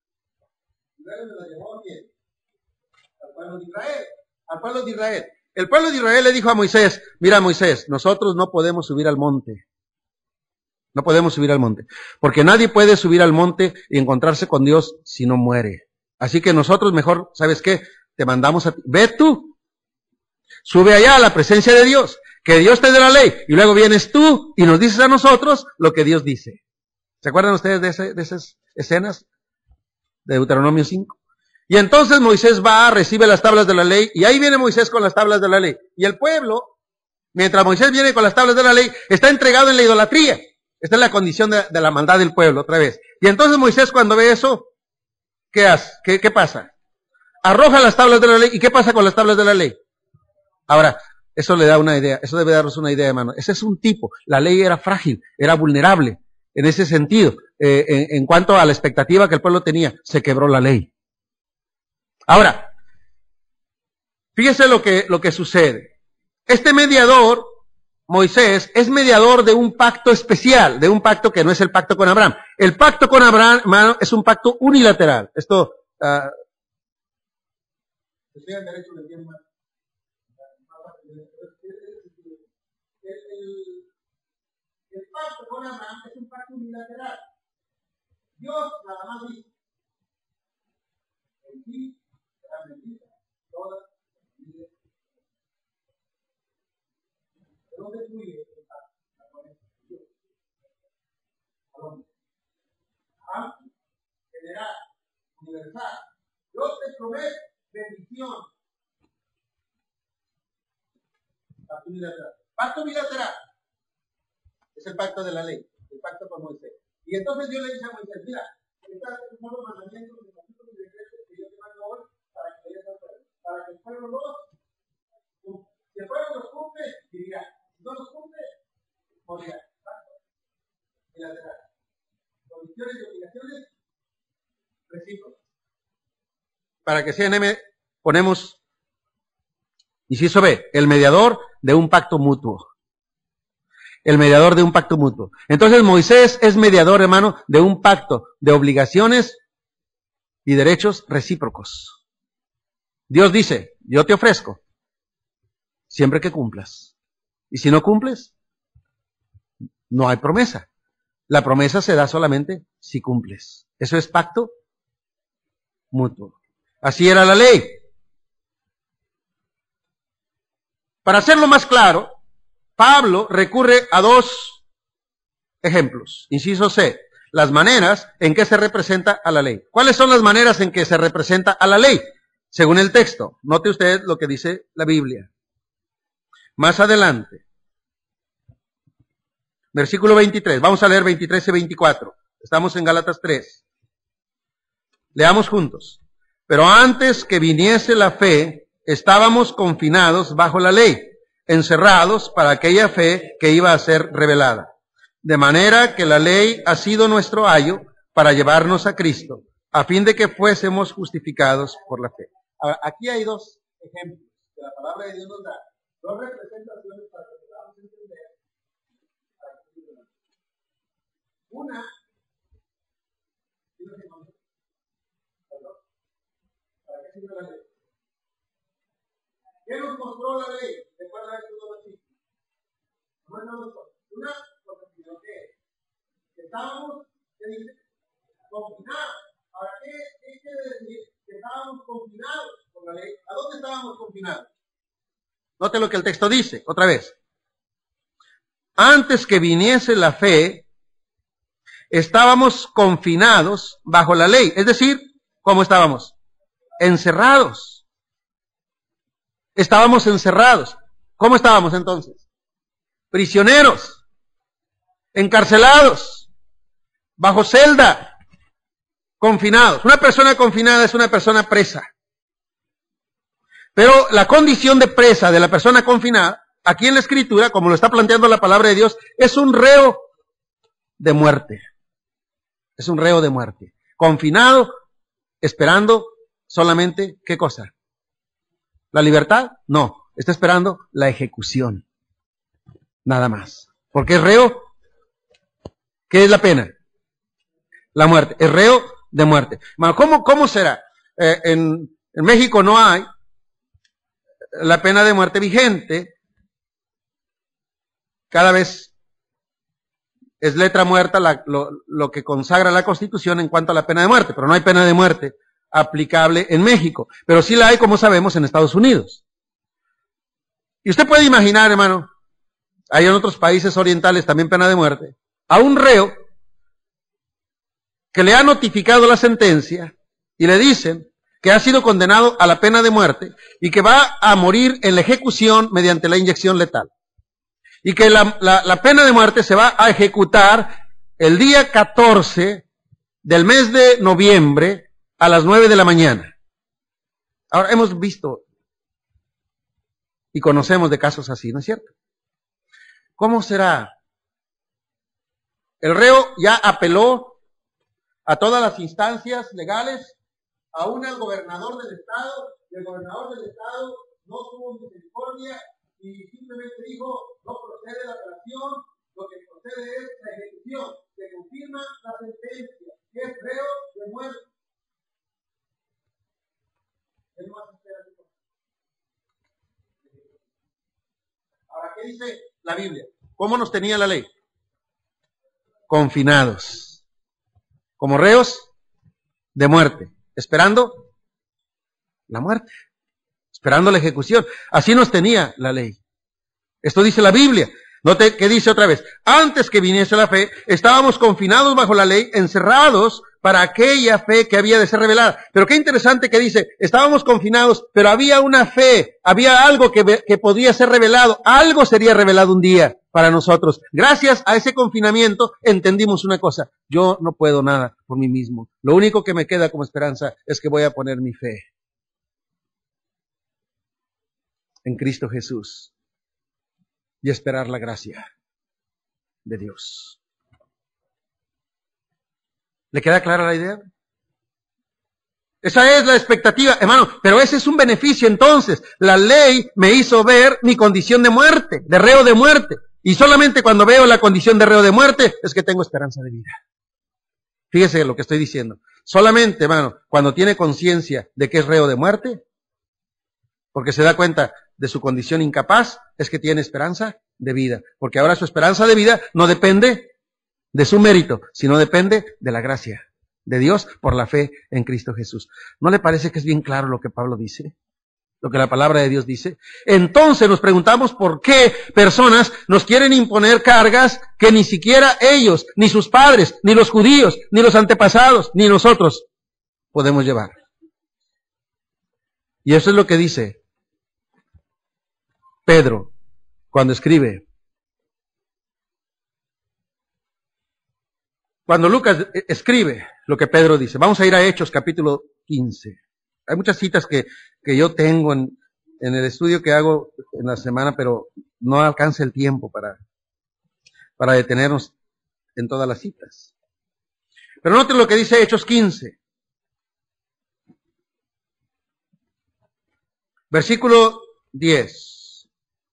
y luego se las llevó a quién? Al pueblo de Israel. Al pueblo de Israel. El pueblo de Israel le dijo a Moisés, mira Moisés, nosotros no podemos subir al monte. No podemos subir al monte. Porque nadie puede subir al monte y encontrarse con Dios si no muere. Así que nosotros mejor, ¿sabes qué? Te mandamos a ti. Ve tú. Sube allá a la presencia de Dios. Que Dios te dé la ley. Y luego vienes tú y nos dices a nosotros lo que Dios dice. ¿Se acuerdan ustedes de, ese, de esas escenas? De Deuteronomio cinco. Y entonces Moisés va, recibe las tablas de la ley. Y ahí viene Moisés con las tablas de la ley. Y el pueblo, mientras Moisés viene con las tablas de la ley, está entregado en la idolatría. Esta es la condición de, de la maldad del pueblo, otra vez. Y entonces Moisés cuando ve eso, ¿qué hace? ¿Qué, qué pasa? Arroja las tablas de la ley. ¿Y qué pasa con las tablas de la ley? Ahora, eso le da una idea, eso debe darnos una idea, hermano. Ese es un tipo. La ley era frágil, era vulnerable. En ese sentido, eh, en, en cuanto a la expectativa que el pueblo tenía, se quebró la ley. Ahora, fíjese lo que, lo que sucede. Este mediador, Moisés, es mediador de un pacto especial, de un pacto que no es el pacto con Abraham. El pacto con Abraham, hermano, es un pacto unilateral. Esto, uh, estoy en derecho de tiempo. El, el, el pacto con Abraham es un pacto unilateral. Dios nada más dice, en ti será bendita toda la familia. Pacto bilateral. Pacto bilateral es el pacto de la ley, el pacto con Moisés. Y entonces Dios le dice a Moisés, mira, estas son los mandamientos, los estatutos y decretos que yo te mando hoy para que vayas al pueblo. Para que el pueblo los cumpla. Si el pueblo los cumple, vivirá. Si no los cumple, morirá. Pacto bilateral. Condiciones y obligaciones recíprocas. Para que C N M ponemos, inciso B, el mediador de un pacto mutuo. El mediador de un pacto mutuo. Entonces Moisés es mediador, hermano, de un pacto de obligaciones y derechos recíprocos. Dios dice, yo te ofrezco, siempre que cumplas. Y si no cumples, no hay promesa. La promesa se da solamente si cumples. Eso es pacto mutuo. Así era la ley. Para hacerlo más claro, Pablo recurre a dos ejemplos. Inciso C, las maneras en que se representa a la ley. ¿Cuáles son las maneras en que se representa a la ley? Según el texto. Note usted lo que dice la Biblia. Más adelante. Versículo veintitrés. Vamos a leer veintitrés y veinticuatro. Estamos en Gálatas tres. Leamos juntos. Pero antes que viniese la fe, estábamos confinados bajo la ley, encerrados para aquella fe que iba a ser revelada. De manera que la ley ha sido nuestro ayo para llevarnos a Cristo, a fin de que fuésemos justificados por la fe. Ahora, aquí hay dos ejemplos que la palabra de Dios nos da, dos representaciones para que podamos entender. Una, ¿para qué sirve la ley? ¿Qué nos mostró la ley? Recuerda estos dos versículos. No es nada más. Una, porque sino que estábamos, ¿qué dice? Confinados. Ahora, ¿qué, ¿qué quiere decir? Que estábamos confinados por la ley. ¿A dónde estábamos confinados? Note lo que el texto dice, otra vez. Antes que viniese la fe, estábamos confinados bajo la ley. Es decir, ¿cómo estábamos? Encerrados. Estábamos encerrados. ¿Cómo estábamos entonces? Prisioneros, encarcelados, bajo celda, confinados. Una persona confinada es una persona presa. Pero la condición de presa de la persona confinada, aquí en la Escritura, como lo está planteando la palabra de Dios, es un reo de muerte. Es un reo de muerte. Confinado, esperando solamente, ¿qué cosa? ¿La libertad? No, está esperando la ejecución. Nada más. Porque es reo. ¿Qué es la pena? La muerte. Es reo de muerte. ¿Cómo, cómo será? Eh, en, en México no hay la pena de muerte vigente. Cada vez es letra muerta la, lo, lo que consagra la Constitución en cuanto a la pena de muerte, pero no hay pena de muerte aplicable en México, pero sí la hay, como sabemos, en Estados Unidos. Y usted puede imaginar, hermano, hay en otros países orientales también pena de muerte, a un reo que le ha notificado la sentencia y le dicen que ha sido condenado a la pena de muerte y que va a morir en la ejecución mediante la inyección letal. Y que la, la, la pena de muerte se va a ejecutar el día catorce del mes de noviembre a las nueve de la mañana. Ahora, hemos visto y conocemos de casos así, ¿no es cierto? ¿Cómo será? El reo ya apeló a todas las instancias legales, aún al gobernador del estado, y el gobernador del estado no tuvo misericordia y simplemente dijo, no procede la apelación, lo que procede es la ejecución, se confirma la sentencia, que es reo de muerte. Ahora, ¿qué dice la Biblia? ¿Cómo nos tenía la ley? Confinados, como reos de muerte, esperando la muerte, esperando la ejecución. Así nos tenía la ley. Esto dice la Biblia. Note que dice otra vez, antes que viniese la fe, estábamos confinados bajo la ley, encerrados para para aquella fe que había de ser revelada. Pero qué interesante que dice, estábamos confinados, pero había una fe, había algo que, que podía ser revelado, algo sería revelado un día para nosotros. Gracias a ese confinamiento entendimos una cosa, yo no puedo nada por mí mismo. Lo único que me queda como esperanza es que voy a poner mi fe en Cristo Jesús y esperar la gracia de Dios. ¿Le queda clara la idea? Esa es la expectativa, hermano, pero ese es un beneficio entonces. La ley me hizo ver mi condición de muerte, de reo de muerte. Y solamente cuando veo la condición de reo de muerte es que tengo esperanza de vida. Fíjese lo que estoy diciendo. Solamente, hermano, cuando tiene conciencia de que es reo de muerte, porque se da cuenta de su condición incapaz, es que tiene esperanza de vida. Porque ahora su esperanza de vida no depende de su mérito, sino depende de la gracia de Dios por la fe en Cristo Jesús. ¿No le parece que es bien claro lo que Pablo dice? Lo que la palabra de Dios dice. Entonces nos preguntamos por qué personas nos quieren imponer cargas que ni siquiera ellos, ni sus padres, ni los judíos, ni los antepasados, ni nosotros podemos llevar. Y eso es lo que dice Pedro cuando escribe. Cuando Lucas escribe lo que Pedro dice. Vamos a ir a Hechos capítulo quince. Hay muchas citas que, que yo tengo en, en el estudio que hago en la semana, pero no alcanza el tiempo para, para detenernos en todas las citas. Pero noten lo que dice Hechos quince. Versículo diez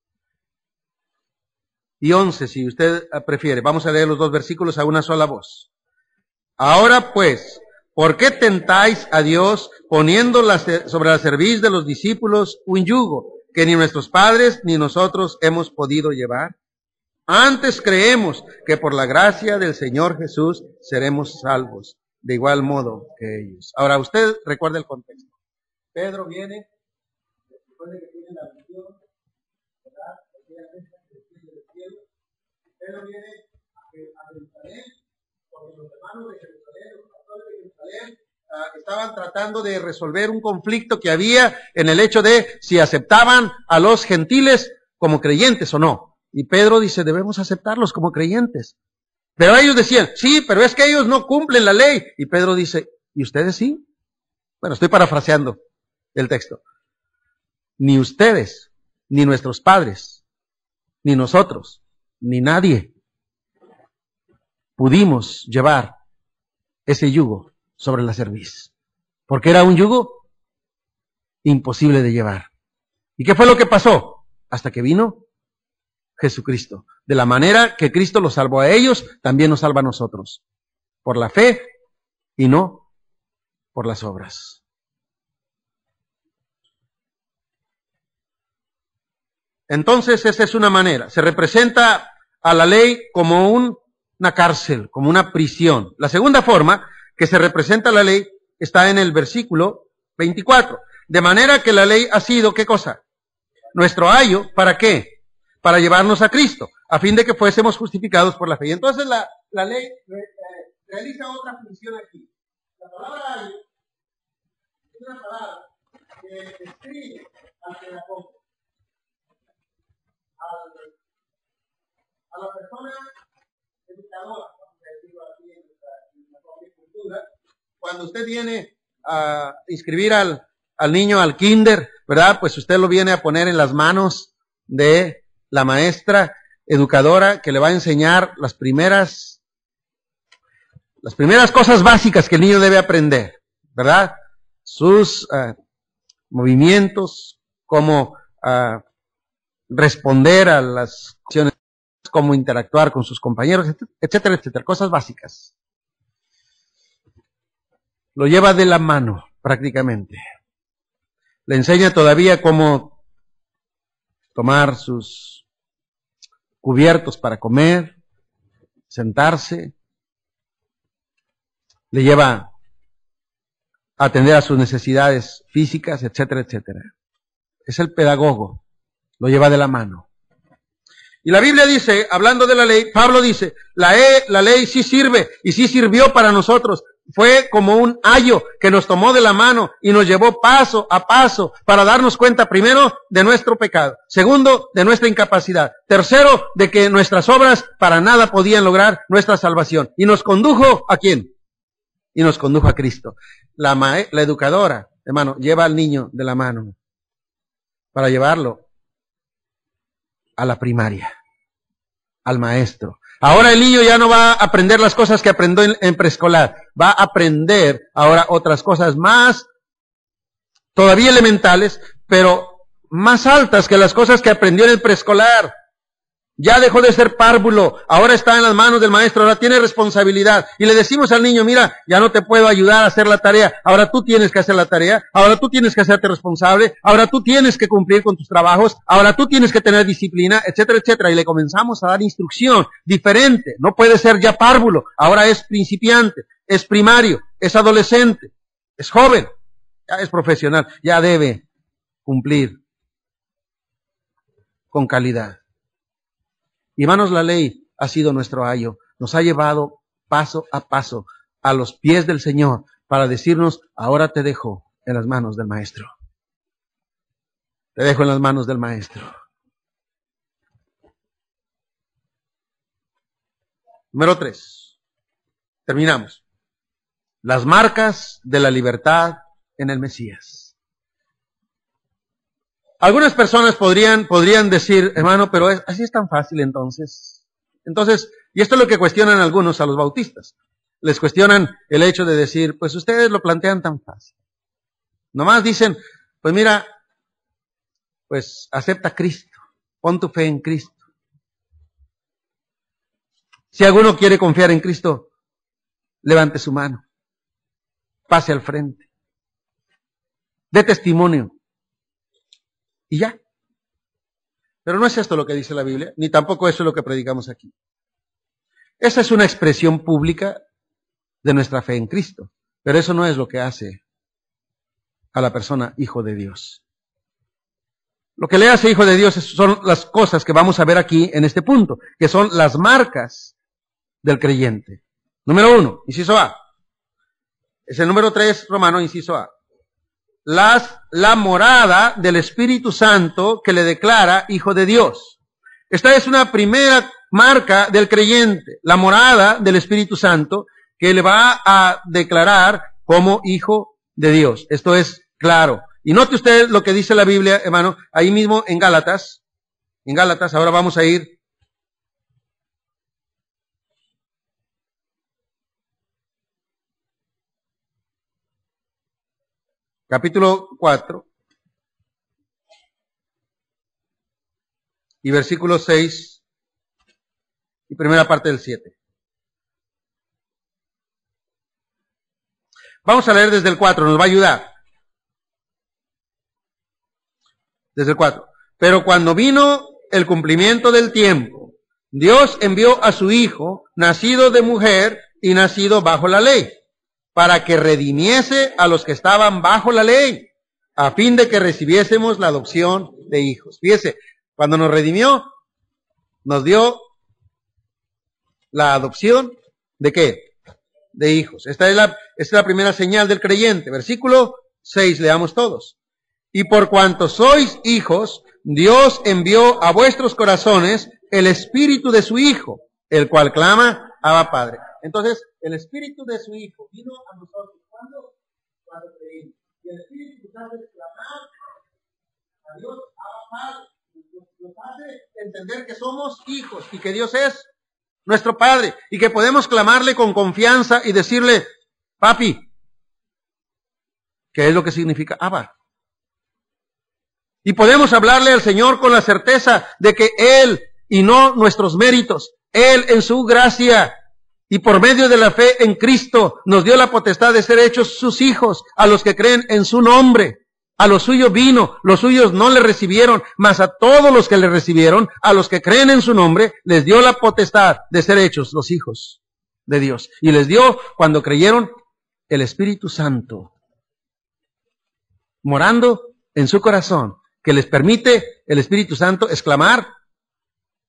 y once, si usted prefiere. Vamos a leer los dos versículos a una sola voz. Ahora pues, ¿por qué tentáis a Dios poniendo la, sobre la cerviz de los discípulos un yugo que ni nuestros padres ni nosotros hemos podido llevar? Antes creemos que por la gracia del Señor Jesús seremos salvos, de igual modo que ellos. Ahora, usted recuerda el contexto. Pedro viene, después de que tiene la visión, ¿verdad? Pedro viene a Jerusalén, porque los hermanos de Jerusalén, los pastores de Jerusalén, uh, estaban tratando de resolver un conflicto que había en el hecho de si aceptaban a los gentiles como creyentes o no. Y Pedro dice, debemos aceptarlos como creyentes. Pero ellos decían, sí, pero es que ellos no cumplen la ley. Y Pedro dice, ¿y ustedes sí? Bueno, estoy parafraseando el texto. Ni ustedes, ni nuestros padres, ni nosotros, ni nadie pudimos llevar ese yugo sobre la cerviz. Porque era un yugo imposible de llevar. ¿Y qué fue lo que pasó? Hasta que vino Jesucristo. De la manera que Cristo los salvó a ellos, también nos salva a nosotros. Por la fe y no por las obras. Entonces, esa es una manera. Se representa a la ley como un, una cárcel, como una prisión. La segunda forma que se representa a la ley está en el versículo veinticuatro. De manera que la ley ha sido, ¿qué cosa? Nuestro ayo, ¿para qué? Para llevarnos a Cristo, a fin de que fuésemos justificados por la fe. Y entonces la, la ley eh, realiza otra función aquí. La palabra ayo es una palabra que describe al pedagogo, a la persona educadora, vamos a decirlo así en nuestra, en nuestra cultura. Cuando usted viene a inscribir al, al niño al kinder, ¿verdad? Pues usted lo viene a poner en las manos de la maestra educadora que le va a enseñar las primeras, las primeras cosas básicas que el niño debe aprender, ¿verdad? Sus uh, movimientos, cómo uh, responder a las acciones, cómo interactuar con sus compañeros, etcétera, etcétera, cosas básicas. Lo lleva de la mano, prácticamente. Le enseña todavía cómo tomar sus cubiertos para comer, sentarse. Le lleva a atender a sus necesidades físicas, etcétera, etcétera. Es el pedagogo. Lo lleva de la mano. Y la Biblia dice, hablando de la ley, Pablo dice, la, e, la ley sí sirve y sí sirvió para nosotros, fue como un ayo que nos tomó de la mano y nos llevó paso a paso para darnos cuenta, primero, de nuestro pecado. Segundo, de nuestra incapacidad. Tercero, de que nuestras obras para nada podían lograr nuestra salvación. Y nos condujo, ¿a quién? Y nos condujo a Cristo. La, ma- la educadora, hermano, lleva al niño de la mano para llevarlo a la primaria, al maestro. Ahora el niño ya no va a aprender las cosas que aprendió en, en preescolar. Va a aprender ahora otras cosas más, todavía elementales, pero más altas que las cosas que aprendió en el preescolar. Ya dejó de ser párvulo, ahora está en las manos del maestro, ahora tiene responsabilidad. Y le decimos al niño, mira, ya no te puedo ayudar a hacer la tarea, ahora tú tienes que hacer la tarea, ahora tú tienes que hacerte responsable, ahora tú tienes que cumplir con tus trabajos, ahora tú tienes que tener disciplina, etcétera, etcétera. Y le comenzamos a dar instrucción diferente. No puede ser ya párvulo, ahora es principiante, es primario, es adolescente, es joven, ya es profesional, ya debe cumplir con calidad. Y hermanos, la ley ha sido nuestro ayo, nos ha llevado paso a paso a los pies del Señor para decirnos, ahora te dejo en las manos del Maestro. Te dejo en las manos del Maestro. Número tres. Terminamos. Las marcas de la libertad en el Mesías. Algunas personas podrían, podrían decir, hermano, pero es, así es tan fácil entonces. Entonces, y esto es lo que cuestionan algunos a los bautistas. Les cuestionan el hecho de decir, pues ustedes lo plantean tan fácil. Nomás dicen, pues mira, pues acepta a Cristo, pon tu fe en Cristo. Si alguno quiere confiar en Cristo, levante su mano, pase al frente, dé testimonio. Y ya. Pero no es esto lo que dice la Biblia, ni tampoco eso es lo que predicamos aquí. Esa es una expresión pública de nuestra fe en Cristo, pero eso no es lo que hace a la persona hijo de Dios. Lo que le hace hijo de Dios son las cosas que vamos a ver aquí en este punto, que son las marcas del creyente. Número uno, inciso A. Es el número tres, Romano, inciso A. Las, la morada del Espíritu Santo que le declara hijo de Dios. Esta es una primera marca del creyente, la morada del Espíritu Santo que le va a declarar como hijo de Dios. Esto es claro. Y note usted lo que dice la Biblia, hermano, ahí mismo en Gálatas. En Gálatas, ahora vamos a ir capítulo cuatro y versículo seis y primera parte del siete. Vamos a leer desde el cuatro, nos va a ayudar. Desde el cuatro. Pero cuando vino el cumplimiento del tiempo, Dios envió a su Hijo, nacido de mujer y nacido bajo la ley, para que redimiese a los que estaban bajo la ley, a fin de que recibiésemos la adopción de hijos. Fíjese, cuando nos redimió, nos dio la adopción ¿de qué? De hijos. Esta es la, esta es la primera señal del creyente. Versículo seis, leamos todos. Y por cuanto sois hijos, Dios envió a vuestros corazones el espíritu de su Hijo, el cual clama, Abba Padre. Entonces, el espíritu de su Hijo vino a nosotros. ¿Cuándo? Cuando creímos. Y el Espíritu Santo es clamar a Dios, Abba Padre. Nos, nos hace entender que somos hijos y que Dios es nuestro Padre y que podemos clamarle con confianza y decirle, papi, ¿qué es lo que significa Abba? Y podemos hablarle al Señor con la certeza de que Él, y no nuestros méritos, Él en su gracia y por medio de la fe en Cristo nos dio la potestad de ser hechos sus hijos a los que creen en su nombre. A los suyos vino, los suyos no le recibieron, mas a todos los que le recibieron, a los que creen en su nombre, les dio la potestad de ser hechos los hijos de Dios. Y les dio, cuando creyeron, el Espíritu Santo, morando en su corazón, que les permite el Espíritu Santo exclamar,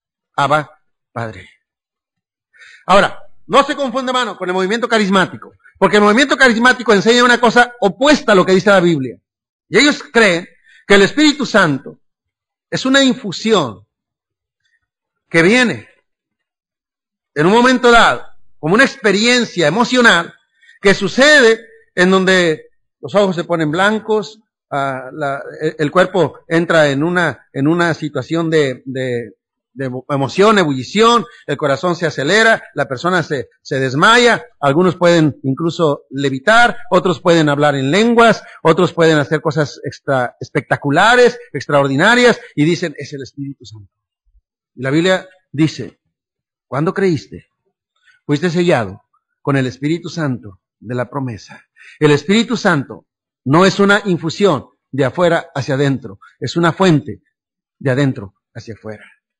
Abba, Padre. Ahora, no se confunde, hermano, con el movimiento carismático. Porque el movimiento carismático enseña una cosa opuesta a lo que dice la Biblia. Y ellos creen que el Espíritu Santo es una infusión que viene en un momento dado, como una experiencia emocional que sucede en donde los ojos se ponen blancos, uh, la, el cuerpo entra en una, en una situación de, de, de emoción, ebullición, el corazón se acelera, la persona se, se desmaya, algunos pueden incluso levitar, otros pueden hablar en lenguas, otros pueden hacer cosas extra, espectaculares, extraordinarias, y dicen, es el Espíritu Santo. Y la Biblia dice, ¿cuándo creíste? Fuiste sellado con el Espíritu Santo de la promesa. El Espíritu Santo no es una infusión de afuera hacia adentro, es una fuente de adentro hacia afuera.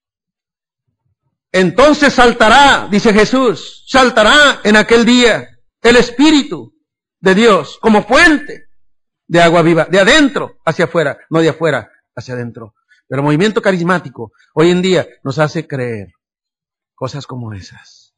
Entonces saltará, dice Jesús, saltará en aquel día el Espíritu de Dios como fuente de agua viva, de adentro hacia afuera, no de afuera hacia adentro. Pero el movimiento carismático hoy en día nos hace creer cosas como esas.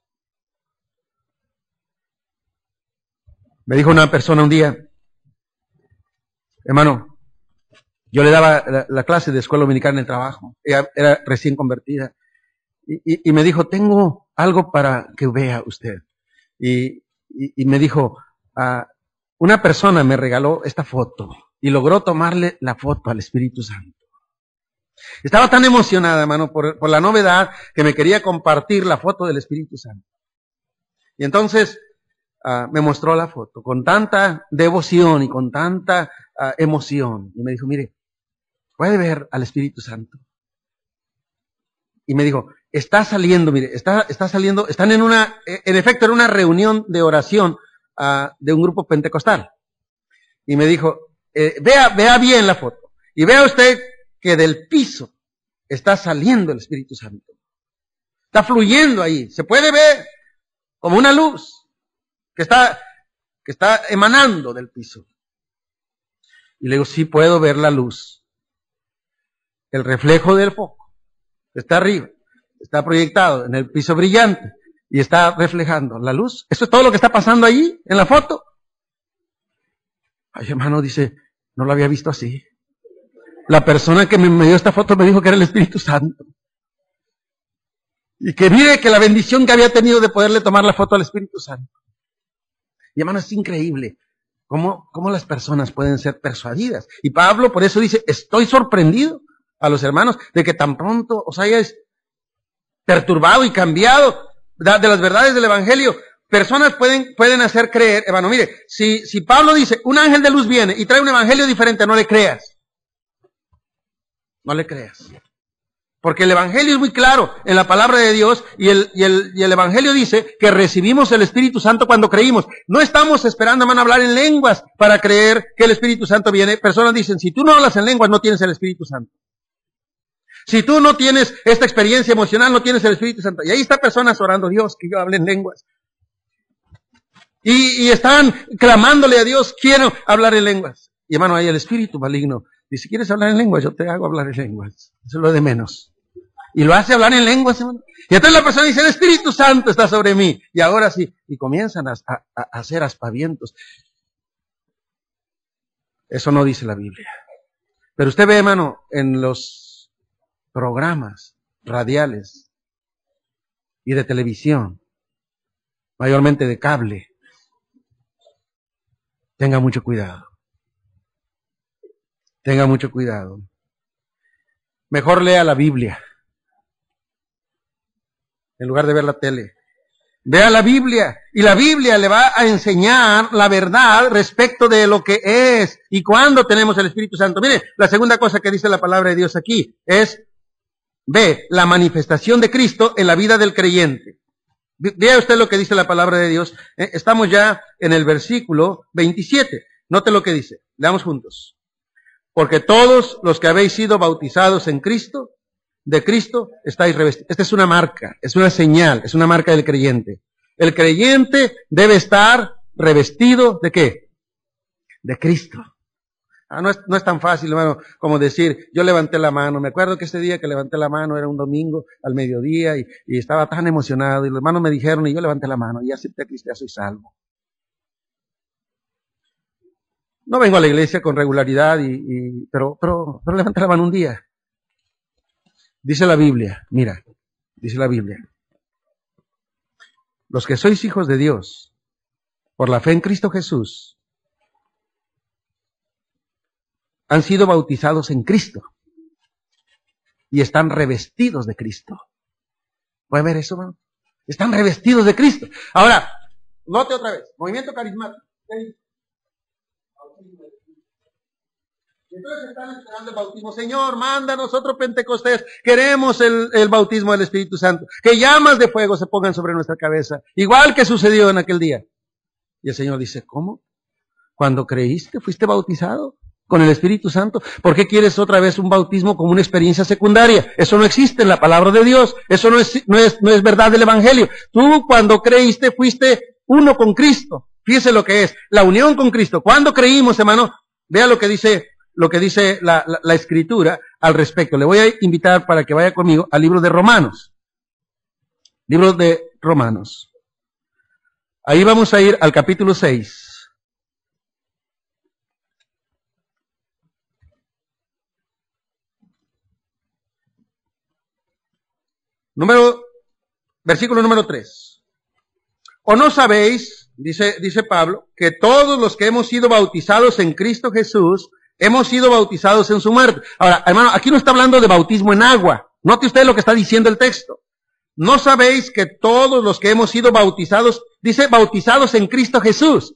Me dijo una persona un día, hermano, yo le daba la, la clase de escuela dominical en el trabajo, ella era recién convertida, y, y, y me dijo, tengo algo para que vea usted. Y, y, y me dijo, uh, una persona me regaló esta foto y logró tomarle la foto al Espíritu Santo. Estaba tan emocionada, hermano, por, por la novedad que me quería compartir la foto del Espíritu Santo. Y entonces uh, me mostró la foto con tanta devoción y con tanta uh, emoción. Y me dijo, mire, ¿puede ver al Espíritu Santo? Y me dijo, está saliendo, mire, está, está saliendo, están en una, en efecto, en una reunión de oración uh, de un grupo pentecostal. Y me dijo, eh, vea, vea bien la foto. Y vea usted que del piso está saliendo el Espíritu Santo. Está fluyendo ahí. Se puede ver como una luz que está, que está emanando del piso. Y le digo, sí puedo ver la luz. El reflejo del foco está arriba, está proyectado en el piso brillante y está reflejando la luz. Eso es todo lo que está pasando allí en la foto. Ay, hermano, dice, no lo había visto así. La persona que me dio esta foto me dijo que era el Espíritu Santo. Y que mire que la bendición que había tenido de poderle tomar la foto al Espíritu Santo. Y hermano, es increíble cómo, cómo las personas pueden ser persuadidas. Y Pablo por eso dice, estoy sorprendido a los hermanos de que tan pronto os hayáis perturbado y cambiado de las verdades del Evangelio. Personas pueden, pueden hacer creer, hermano, mire, si, si Pablo dice, un ángel de luz viene y trae un evangelio diferente, no le creas. No le creas. Porque el evangelio es muy claro en la palabra de Dios y el, y el, y el evangelio dice que recibimos el Espíritu Santo cuando creímos. No estamos esperando, hermano, hablar en lenguas para creer que el Espíritu Santo viene. Personas dicen, si tú no hablas en lenguas, no tienes el Espíritu Santo. Si tú no tienes esta experiencia emocional, no tienes el Espíritu Santo. Y ahí está personas orando, Dios, que yo hable en lenguas. Y, y están clamándole a Dios, quiero hablar en lenguas. Y hermano, ahí el espíritu maligno dice, ¿quieres hablar en lenguas? Yo te hago hablar en lenguas. Eso es lo de menos. Y lo hace hablar en lenguas, hermano. Y entonces la persona dice, el Espíritu Santo está sobre mí. Y ahora sí, y comienzan a, a, a hacer aspavientos. Eso no dice la Biblia. Pero usted ve, hermano, en los programas radiales y de televisión, mayormente de cable, tenga mucho cuidado. Tenga mucho cuidado. Mejor lea la Biblia en lugar de ver la tele. Vea la Biblia y la Biblia le va a enseñar la verdad respecto de lo que es y cuándo tenemos el Espíritu Santo. Mire, la segunda cosa que dice la palabra de Dios aquí es, ve la manifestación de Cristo en la vida del creyente. Vea usted lo que dice la palabra de Dios. Estamos ya en el versículo veintisiete. Note lo que dice. Leamos juntos. Porque todos los que habéis sido bautizados en Cristo, de Cristo, estáis revestidos. Esta es una marca, es una señal, es una marca del creyente. El creyente debe estar revestido ¿de qué? De Cristo. Ah, no es, no es tan fácil, hermano, como decir, yo levanté la mano. Me acuerdo que ese día que levanté la mano era un domingo al mediodía y, y estaba tan emocionado y los hermanos me dijeron y yo levanté la mano y acepté a Cristo, ya soy salvo. no vengo a la iglesia con regularidad, y, y pero, pero, pero levanta la mano un día. Dice la Biblia, mira, dice la Biblia, los que sois hijos de Dios, por la fe en Cristo Jesús, han sido bautizados en Cristo y están revestidos de Cristo. ¿Puede ver eso, hermano? Están revestidos de Cristo. Ahora, note otra vez, movimiento carismático. Entonces están esperando el bautismo. Señor, mándanos otro Pentecostés. Queremos el, el bautismo del Espíritu Santo. Que llamas de fuego se pongan sobre nuestra cabeza. Igual que sucedió en aquel día. Y el Señor dice, ¿cómo? Cuando creíste, fuiste bautizado con el Espíritu Santo. ¿Por qué quieres otra vez un bautismo como una experiencia secundaria? Eso no existe en la palabra de Dios. Eso no es, no es, no es verdad del Evangelio. Tú cuando creíste fuiste uno con Cristo. Fíjese lo que es la unión con Cristo. Cuando creímos, hermano, vea lo que dice, lo que dice la, la, la Escritura al respecto. Le voy a invitar para que vaya conmigo al libro de Romanos. Libro de Romanos. Ahí vamos a ir al capítulo seis. Número, versículo número tres. ¿O no sabéis, dice, dice Pablo, que todos los que hemos sido bautizados en Cristo Jesús, hemos sido bautizados en su muerte? Ahora, hermano, aquí no está hablando de bautismo en agua. Note usted lo que está diciendo el texto. ¿No sabéis que todos los que hemos sido bautizados, dice bautizados en Cristo Jesús?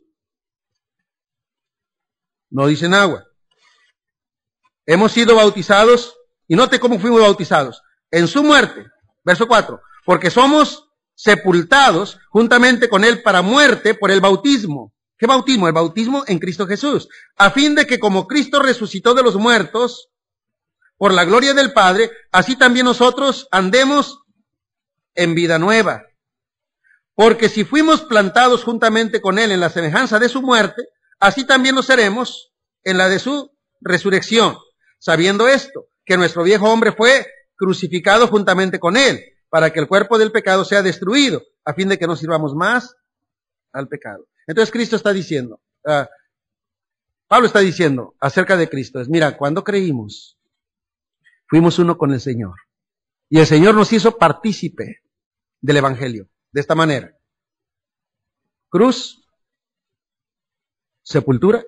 No dice en agua. Hemos sido bautizados, y note cómo fuimos bautizados, en su muerte. Verso cuatro, porque somos sepultados juntamente con Él para muerte por el bautismo. ¿Qué bautismo? El bautismo en Cristo Jesús. A fin de que como Cristo resucitó de los muertos, por la gloria del Padre, así también nosotros andemos en vida nueva. Porque si fuimos plantados juntamente con Él en la semejanza de su muerte, así también lo seremos en la de su resurrección. Sabiendo esto, que nuestro viejo hombre fue crucificado juntamente con Él, para que el cuerpo del pecado sea destruido, a fin de que no sirvamos más al pecado. Entonces Cristo está diciendo, uh, Pablo está diciendo acerca de Cristo, es mira, cuando creímos, fuimos uno con el Señor, y el Señor nos hizo partícipe del Evangelio, de esta manera. Cruz, sepultura,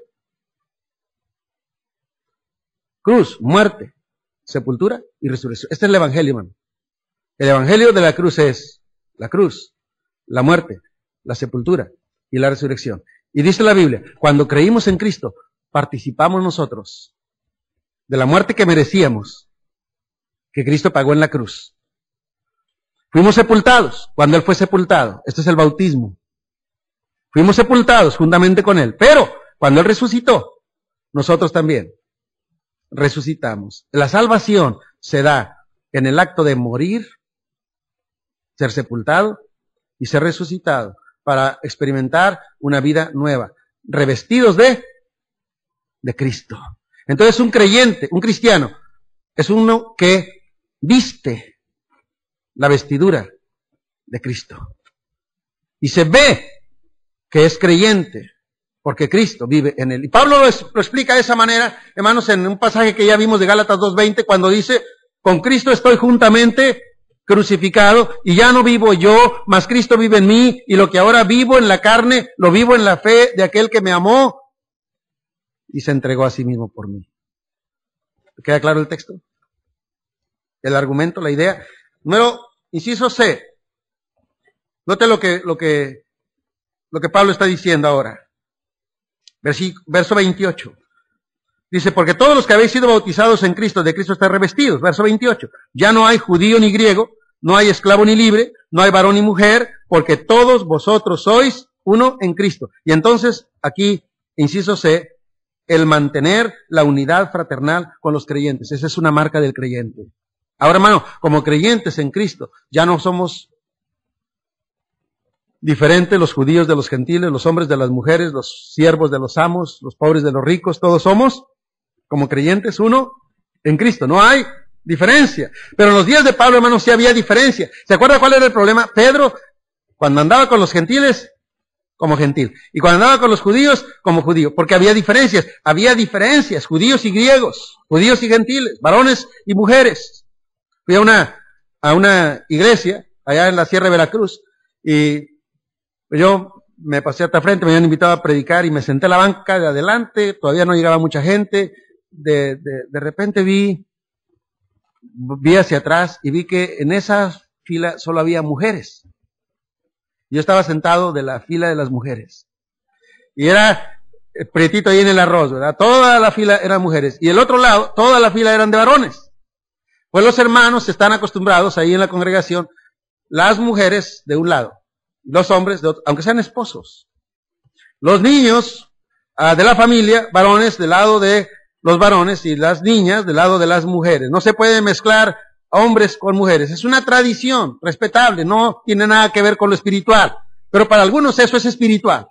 cruz, muerte, sepultura y resurrección. Este es el Evangelio, hermano. El Evangelio de la cruz es la cruz, la muerte, la sepultura y la resurrección. Y dice la Biblia, cuando creímos en Cristo, participamos nosotros de la muerte que merecíamos, que Cristo pagó en la cruz. Fuimos sepultados cuando Él fue sepultado. Este es el bautismo. Fuimos sepultados juntamente con Él. Pero cuando Él resucitó, nosotros también resucitamos. La salvación se da en el acto de morir, ser sepultado y ser resucitado para experimentar una vida nueva, revestidos de, de Cristo. Entonces un creyente, un cristiano, es uno que viste la vestidura de Cristo y se ve que es creyente, porque Cristo vive en él. Y Pablo lo, lo explica de esa manera, hermanos, en un pasaje que ya vimos de Gálatas dos veinte, cuando dice, con Cristo estoy juntamente crucificado, y ya no vivo yo, mas Cristo vive en mí, y lo que ahora vivo en la carne, lo vivo en la fe de aquel que me amó, y se entregó a sí mismo por mí. ¿Queda claro el texto? El argumento, la idea. Número, inciso C. Note lo que, lo que, lo que Pablo está diciendo ahora. Verso veintiocho. Dice, porque todos los que habéis sido bautizados en Cristo, de Cristo estáis revestidos. Verso veintiocho. Ya no hay judío ni griego, no hay esclavo ni libre, no hay varón ni mujer, porque todos vosotros sois uno en Cristo. Y entonces, aquí, inciso C, el mantener la unidad fraternal con los creyentes. Esa es una marca del creyente. Ahora, hermano, como creyentes en Cristo, ya no somos diferentes los judíos de los gentiles, los hombres de las mujeres, los siervos de los amos, los pobres de los ricos, todos somos, como creyentes, uno en Cristo. No hay diferencia. Pero en los días de Pablo, hermano, sí había diferencia. ¿Se acuerda cuál era el problema? Pedro, cuando andaba con los gentiles, como gentil. Y cuando andaba con los judíos, como judío. Porque había diferencias. Había diferencias. Judíos y griegos. Judíos y gentiles. Varones y mujeres. Fui a una, a una iglesia, allá en la Sierra de Veracruz. Y yo me pasé hasta frente, me habían invitado a predicar y me senté en la banca de adelante. Todavía no llegaba mucha gente. De, de, de repente vi, vi hacia atrás y vi que en esa fila solo había mujeres. Yo estaba sentado de la fila de las mujeres. Y era prietito ahí en el arroz, ¿verdad? Toda la fila eran mujeres. Y el otro lado, toda la fila eran de varones. Pues los hermanos están acostumbrados ahí en la congregación, las mujeres de un lado, los hombres de otro, aunque sean esposos. Los niños uh, de la familia, varones del lado de los varones y las niñas del lado de las mujeres. No se puede mezclar hombres con mujeres. Es una tradición respetable, no tiene nada que ver con lo espiritual. Pero para algunos eso es espiritual.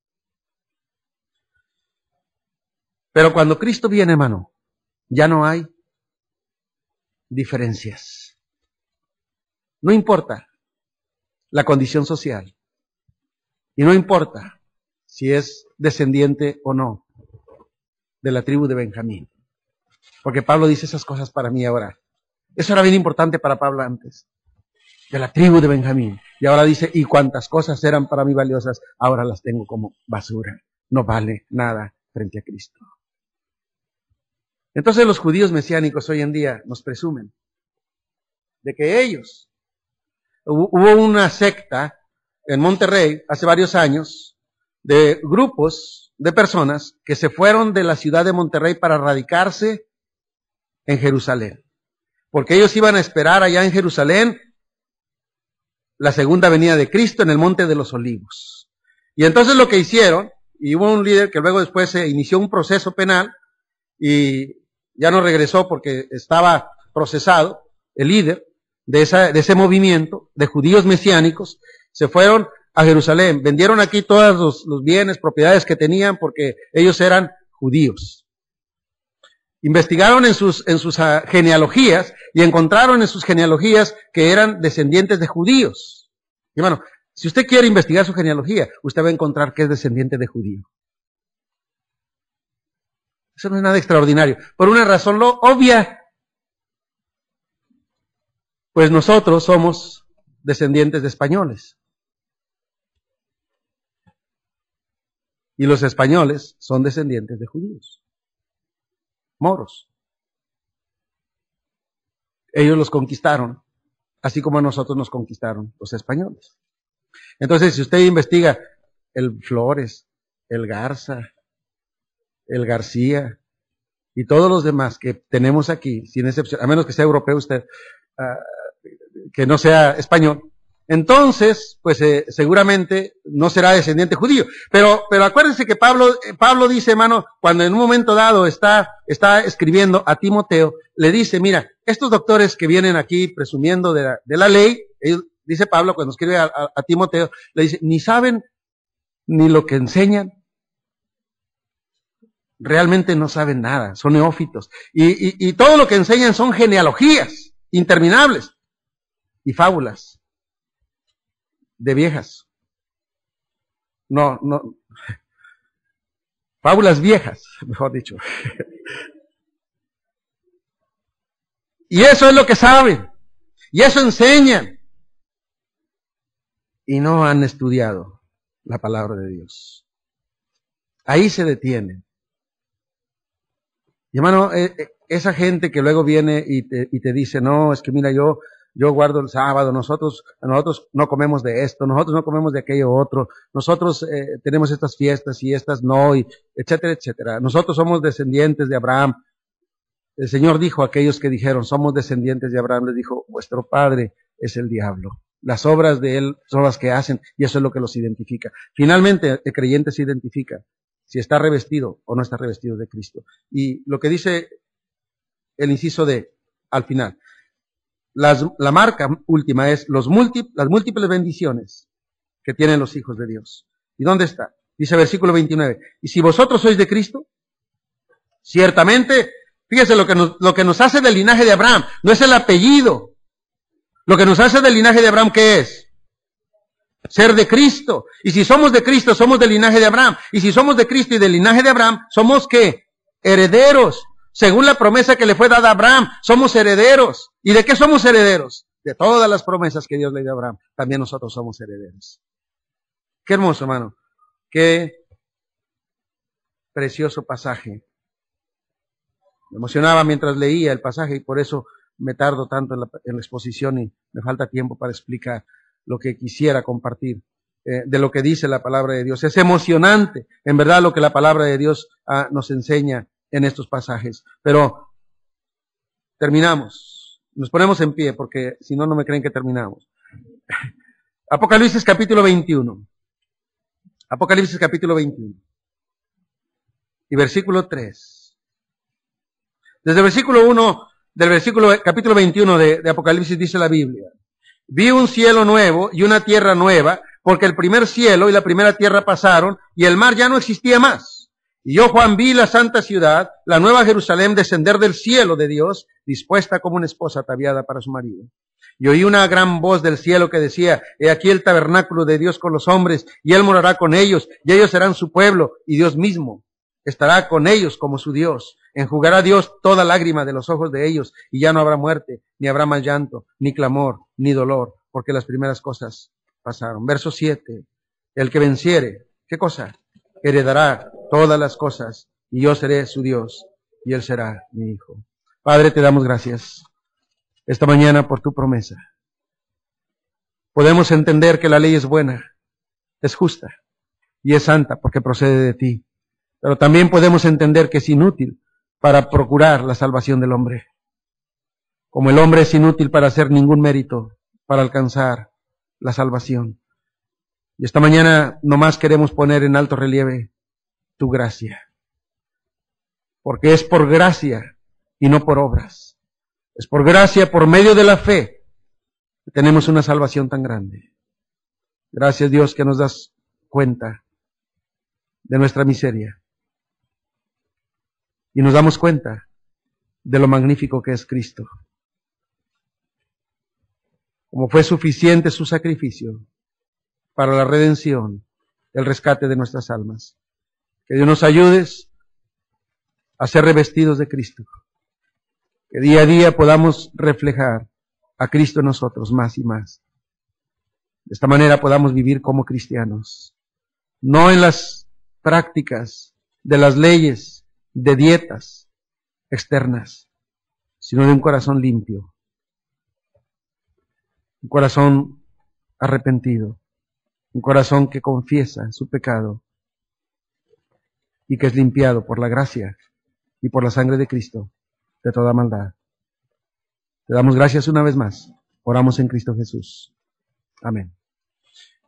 Pero cuando Cristo viene, hermano, ya no hay diferencias. No importa la condición social. Y no importa si es descendiente o no de la tribu de Benjamín. Porque Pablo dice esas cosas para mí ahora. Eso era bien importante para Pablo antes. De la tribu de Benjamín. Y ahora dice, y cuantas cosas eran para mí valiosas, ahora las tengo como basura. No vale nada frente a Cristo. Entonces los judíos mesiánicos hoy en día nos presumen de que ellos, hubo una secta en Monterrey hace varios años de grupos de personas que se fueron de la ciudad de Monterrey para radicarse en Jerusalén. Porque ellos iban a esperar allá en Jerusalén la segunda venida de Cristo en el Monte de los Olivos. Y entonces lo que hicieron, y hubo un líder que luego después se inició un proceso penal y ya no regresó porque estaba procesado, el líder de, esa, de ese movimiento de judíos mesiánicos, se fueron a Jerusalén, vendieron aquí todos los, los bienes, propiedades que tenían porque ellos eran judíos. Investigaron en sus, en sus uh, genealogías y encontraron en sus genealogías que eran descendientes de judíos. Y bueno, si usted quiere investigar su genealogía, usted va a encontrar que es descendiente de judío. Eso no es nada extraordinario. Por una razón lo obvia. Pues nosotros somos descendientes de españoles. Y los españoles son descendientes de judíos. Moros. Ellos los conquistaron, así como a nosotros nos conquistaron los españoles. Entonces, si usted investiga el Flores, el Garza, el García y todos los demás que tenemos aquí, sin excepción, a menos que sea europeo usted, uh, que no sea español, entonces, pues eh, seguramente no será descendiente judío. Pero, pero acuérdense que Pablo, Pablo dice, hermano, cuando en un momento dado está, está escribiendo a Timoteo, le dice, mira, estos doctores que vienen aquí presumiendo de la, de la ley, él, dice Pablo cuando escribe a, a, a Timoteo, le dice, ni saben ni lo que enseñan. Realmente no saben nada, son neófitos. Y, y, y todo lo que enseñan son genealogías interminables y fábulas de viejas. No, no. Fábulas viejas, mejor dicho. Y eso es lo que saben. Y eso enseñan. Y no han estudiado la palabra de Dios. Ahí se detienen. Y hermano, esa gente que luego viene y te, y te dice, no, es que mira, yo, yo guardo el sábado, nosotros, nosotros no comemos de esto, nosotros no comemos de aquello otro, nosotros eh, tenemos estas fiestas y estas no, y etcétera, etcétera. Nosotros somos descendientes de Abraham. El Señor dijo a aquellos que dijeron, somos descendientes de Abraham, les dijo, vuestro padre es el diablo. Las obras de él son las que hacen y eso es lo que los identifica. Finalmente, el creyente se identifica si está revestido o no está revestido de Cristo. Y lo que dice el inciso de, al final, las, la marca última es los múltiples, las múltiples bendiciones que tienen los hijos de Dios. ¿Y dónde está? Dice versículo veintinueve, y si vosotros sois de Cristo, ciertamente, fíjese lo que nos, lo que nos hace del linaje de Abraham, no es el apellido. Lo que nos hace del linaje de Abraham, ¿qué es? ser de Cristo. Y si somos de Cristo, somos del linaje de Abraham. Y si somos de Cristo y del linaje de Abraham, somos ¿qué? Herederos. Según la promesa que le fue dada a Abraham, somos herederos. ¿Y de qué somos herederos? De todas las promesas que Dios le dio a Abraham. También nosotros somos herederos. Qué hermoso, hermano. Qué precioso pasaje. Me emocionaba mientras leía el pasaje y por eso me tardo tanto en la, en la exposición y me falta tiempo para explicar lo que quisiera compartir eh, de lo que dice la palabra de Dios. Es emocionante, en verdad, lo que la palabra de Dios ah, nos enseña en estos pasajes. Pero terminamos. Nos ponemos en pie porque si no, no me creen que terminamos. Apocalipsis capítulo veintiuno. Apocalipsis capítulo veintiuno. Y versículo tres. Desde el versículo uno, del versículo, capítulo veintiuno de, de Apocalipsis dice la Biblia: vi un cielo nuevo y una tierra nueva, porque el primer cielo y la primera tierra pasaron, y el mar ya no existía más. Y yo, Juan, vi la santa ciudad, la nueva Jerusalén, descender del cielo de Dios, dispuesta como una esposa ataviada para su marido. Y oí una gran voz del cielo que decía: he aquí el tabernáculo de Dios con los hombres, y Él morará con ellos, y ellos serán su pueblo, y Dios mismo estará con ellos como su Dios. Enjugará Dios toda lágrima de los ojos de ellos, y ya no habrá muerte, ni habrá más llanto, ni clamor, ni dolor, porque las primeras cosas pasaron. Verso siete. El que venciere, ¿qué cosa? Heredará todas las cosas, y yo seré su Dios, y Él será mi hijo. Padre, te damos gracias esta mañana por tu promesa. Podemos entender que la ley es buena, es justa, y es santa, porque procede de ti. Pero también podemos entender que es inútil para procurar la salvación del hombre. Como el hombre es inútil para hacer ningún mérito para alcanzar la salvación. Y esta mañana nomás queremos poner en alto relieve tu gracia. Porque es por gracia y no por obras. Es por gracia, por medio de la fe, que tenemos una salvación tan grande. Gracias, Dios, que nos das cuenta de nuestra miseria. Y nos damos cuenta de lo magnífico que es Cristo. Como fue suficiente su sacrificio para la redención, el rescate de nuestras almas. Que Dios nos ayude a ser revestidos de Cristo. Que día a día podamos reflejar a Cristo en nosotros más y más. De esta manera podamos vivir como cristianos. No en las prácticas de las leyes, de dietas externas, sino de un corazón limpio, un corazón arrepentido, un corazón que confiesa su pecado y que es limpiado por la gracia y por la sangre de Cristo de toda maldad. Te damos gracias una vez más. Oramos en Cristo Jesús. Amén.